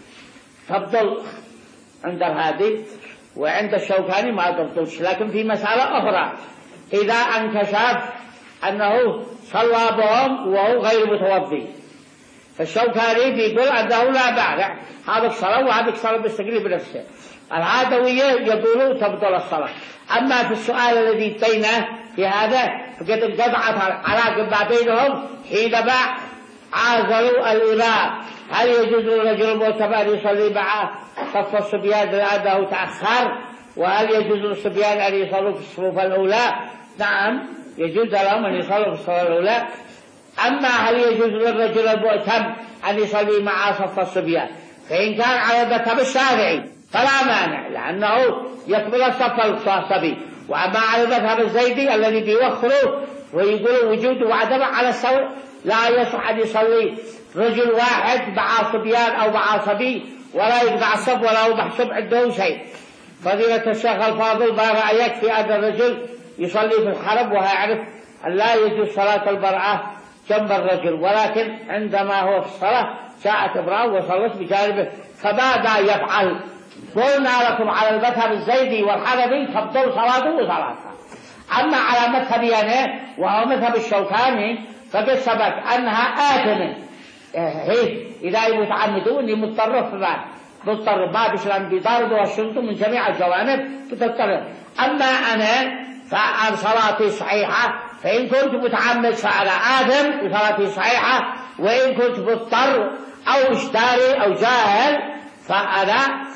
تبطل عند الهادي، وعند الشوكاني ما تبطلش. لكن في مسألة أخرى، إذا انكشف أنه صلى بهم وهو غير متوضي، فالشوكاني بيقول أنه لا مانع، هذا الصلاة وهذا الصلاة بيستقل بنفسه. العادوية يقولون تبطل الصلاة. أما في السؤال الذي بينه في هذا فقد انقطعت العلاقة ما بينهم حينما عازلوا الإمام، هل يجوز للرجل المعتبر يصلي معه صف الصبيان لأنه تأخر، وهل يجوز للصبيان أن يصلوا في الصفوف الأولى؟ نعم يجوز لهم أن يصلوا في الصفوف الأولى. أما هل يجوز للرجل المعتم أن يصلي معه صف الصبيان، فإن كان على المذهب الشافعي فلا مانع لأنه يكمل الصف الصبي. وأما على المذهب الزيدي الذي بيوخره ويقولوا وجوده وعدمه على السواء، لا يصح أن يصلي رجل واحد مع صبيان أو مع صبي ولا يقطع الصف ولا هو محسوب عنده شيء. فضيلة الشيخ الفاضل ما رأيك في أن الرجل يصلي في الحرم ويعرف أن لا يجوز صلاة المرأة جنب الرجل، ولكن عندما هو في الصلاة جاءت امرأة وصلت بجانبه، فماذا يفعل؟ قلنا لكم على المذهب الزيدي والحنفي تبطل صلاته وصلاتها. أما على مذهبي أنا وهو مذهب الشوكاني فقد ثبت أنها آثمة، هي إذا متعمدون إني مضطر فما مضطر ما بشلان بيضاربوا الشنط من جميع الجوانب بتضطر. أما أنا فعن صلاتي صحيحة، فإن كنت متعمد فأنا آثم وصلاتي صحيحة، وإن كنت مضطر أو اشتاري أو جاهل فأنا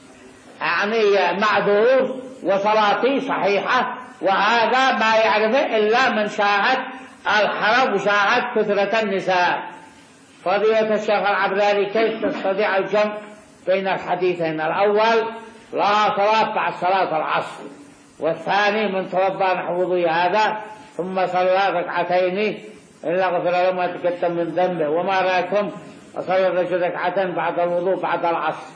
يعني معذور وصلاتي صحيحة. وهذا ما يعرفه إلا من شاهد الحرم وشاهد كثرة النساء. فضيلة الشيخ العبراني كيف تستطيع الجمع بين الحديثين؟ الأول لا صلاة بعد صلاة العصر، والثاني من توضأ نحو وضوء هذا ثم صلى ركعتين إلا غفر له ما تقدم من ذنبه. وما رأيكم أصلي الرجل ركعتين بعد الوضوء بعد العصر؟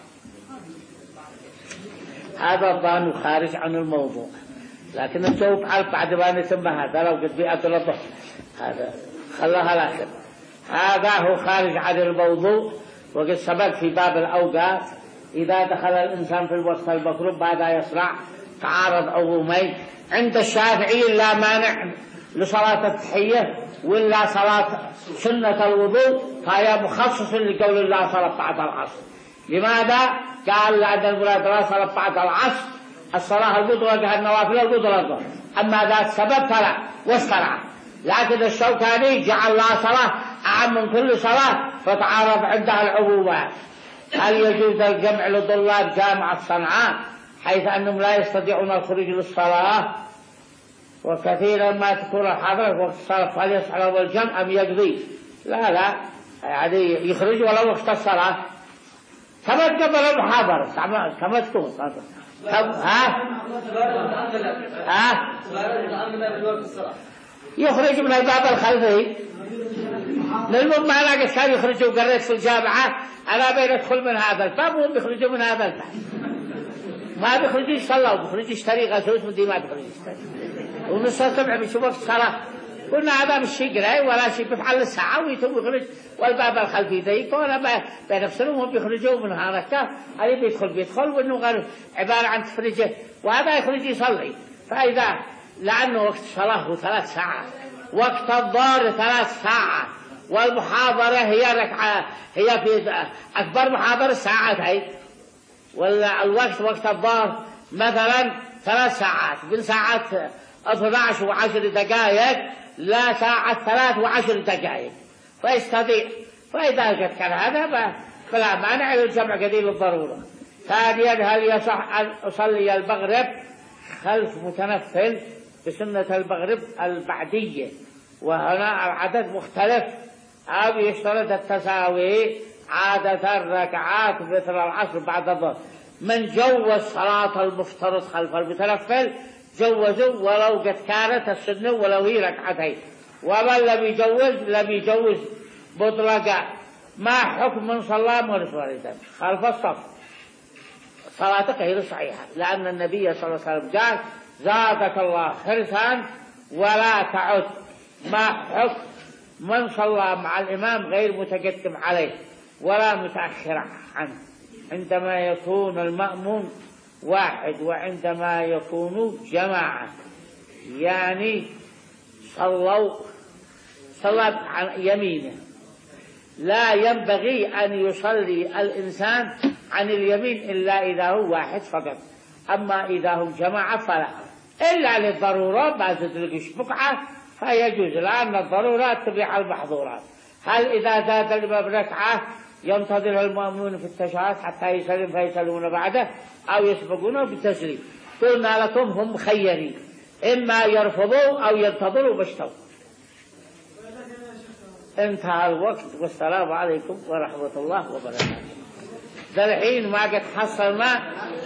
هذا الظن خارج عن الموضوع، لكن الجواب على بعد ما نتم هذا لو قد بيئة الضحى هذا خلاها لاخر. هذا هو خارج عن الموضوع، وقد سبق في باب الأوقات إذا دخل الإنسان في الوقت المطلوب ماذا يصنع؟ تعارض عمومين. عند الشافعي لا مانع لصلاة التحية ولا صلاة سنة الوضوء، فهي مخصص لقول الله صلاة بعد العصر. لماذا؟ قال لأن المراد لا صلاة بعد العصر الصلاة المطلقة النوافل المطلقة، أما ذات سبب فلا واسترعى. لكن الشوكاني جعل لا صلاة أعم من كل صلاة فتعارض عندها العمومات. هل يجوز الجمع لطلاب جامعة صنعاء حيث أنهم لا يستطيعون الخروج للصلاة؟ وكثيرا ما تكون الحاضر وقت الصلاة فهل يصح له الجمع أم يقضي؟ لا لا يعني يخرج ولو وقت الصلاة كما تقبل المحاضرة كما تكون. ها ها يخرج من الباب الخلفي. للمهم ما لاقى كان يخرجوا وقريت في الجامعة أنا بين أدخل من هذا الباب وهم بيخرجوا من هذا الباب، ما بيخرجوا يصلوا بيخرجوا يشتري غسوس ودي ما بيخرجوا يشتري ونصر سمع بيشوفوا في الصلاة. قلنا هذا مش شيء قراي ولا شيء بفعل الساعة ويتم يخرج والباب الخلفي ضيق ولا بنفسهم هم بيخرجوا من هذا الكاف اللي بيدخل بيدخل وإنه غير عبارة عن تفرجه وهذا يخرج يصلي. فإذا لأنه وقت الصلاة هو ثلاث ساعات، وقت الظهر ثلاث ساعات، والمحاضرة هي ركعة هي في أكبر محاضرة ساعتين، ولا الوقت وقت الظهر مثلا ثلاث ساعات من ساعات اثنتي عشرة وعشر دقائق لا ساعة ثلاث وعشر دقائق فيستطيع. فإذا كان هذا فلا مانع للجمع قليل الضرورة. ثانيا هل يصح أن أصلي المغرب خلف متنفل بسنة المغرب البعدية وهنا العدد مختلف أو يشترط التساوي عادة الركعات مثل العصر بعد الظهر؟ من جوز صلاة المفترض خلف المتنفل جوزوا ولو قد كانت السنة ولو هي ركعتين، ومن لم يجوز لم يجوز مطلقا. ما حكم من صلى منفردا خلف الصف؟ صلاتك غير صحيحة، لأن النبي صلى الله عليه وسلم قال زادك الله حرصا ولا تعد. ما حكم من صلى مع الإمام غير متقدم عليه ولا متأخر عنه، عندما يكون المأموم واحد وعندما يكون جماعة، يعني صلوا صلت عن يمينه. لا ينبغي أن يصلي الإنسان عن اليمين إلا إذا هو واحد فقط، أما إذا هم جماعة فلا، إلا للضرورات ما تدركش بقعة فيجوز، لأن الضرورات تبيح المحظورات. هل إذا زاد الإمام ركعة ينتظر المؤمنون في التشهد حتى يسلم فيسلمون بعده أو يسبقونه بالتسليم؟ قلنا لكم هم مخيرين، إما يرفضوا أو ينتظروا باشتوا. انتهى الوقت، والسلام عليكم ورحمة الله وبركاته. ذا الحين ما قد حصلنا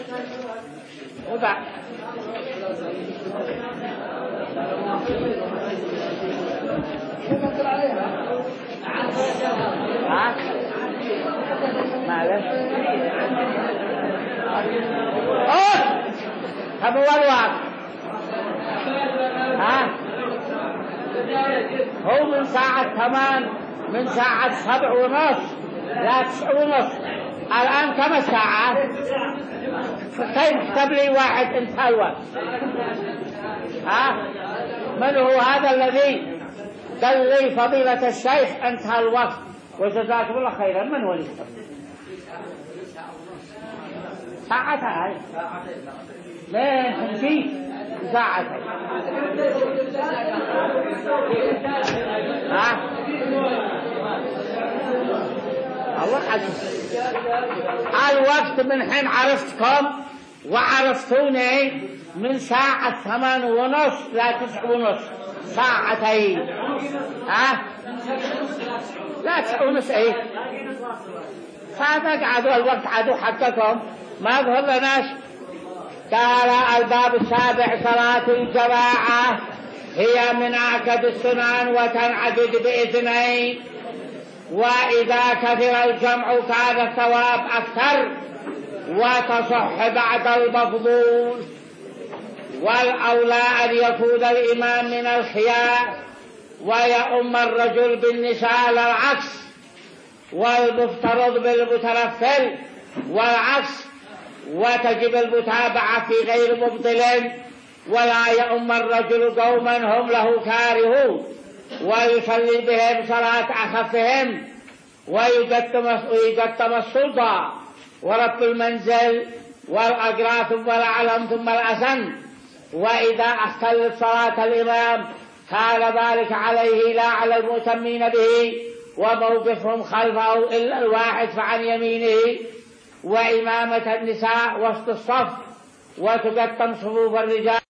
وضع ها ماذا اوه هم الوقت ها هو من ساعة ثمان، من ساعة سبع ونص لا تسع ونص، الآن كم الساعة؟ كيف اكتب لي واحد انتهى الوقت؟ ها من هو هذا الذي قال لي فضيلة الشيخ انتهى الوقت وجزاكم الله خيرا؟ من هو اللي يكتب؟ ساعتها هاي ليه نسيت ساعتها ها الله عجيب. الوقت من حين عرفتكم وعرفتوني من ساعة ثمان ونص لا تسع ونص، ساعتين. ها لا تسع ونص ايه صادق عدو الوقت عدو حقكم ما ظهر لناش. قال الباب السابع صلاة الجماعة هي من أعقد السنن وتنعقد بإذنين، وإذا كثر الجمع كان الثواب أكثر وتصح بعد المفضول. والأولى أن يكون الإمام من الخيار ويؤم الرجل بالنساء لا العكس، والمفترض بالمتنفل والعكس، وتجب المتابعة في غير مبطل. ولا يؤم الرجل قوما هم له كارهون ويصلي بهم صلاة أخفهم، ويقدم السلطة ورب المنزل والأقرى ثم الأعلم ثم الأسن. وإذا اختلت صلاة الإمام كان ذلك عليه لا على المؤتمين به، وموقفهم خلفه إلا الواحد فعن يمينه. وإمامة النساء وسط الصف، وتقدم صفوف الرجال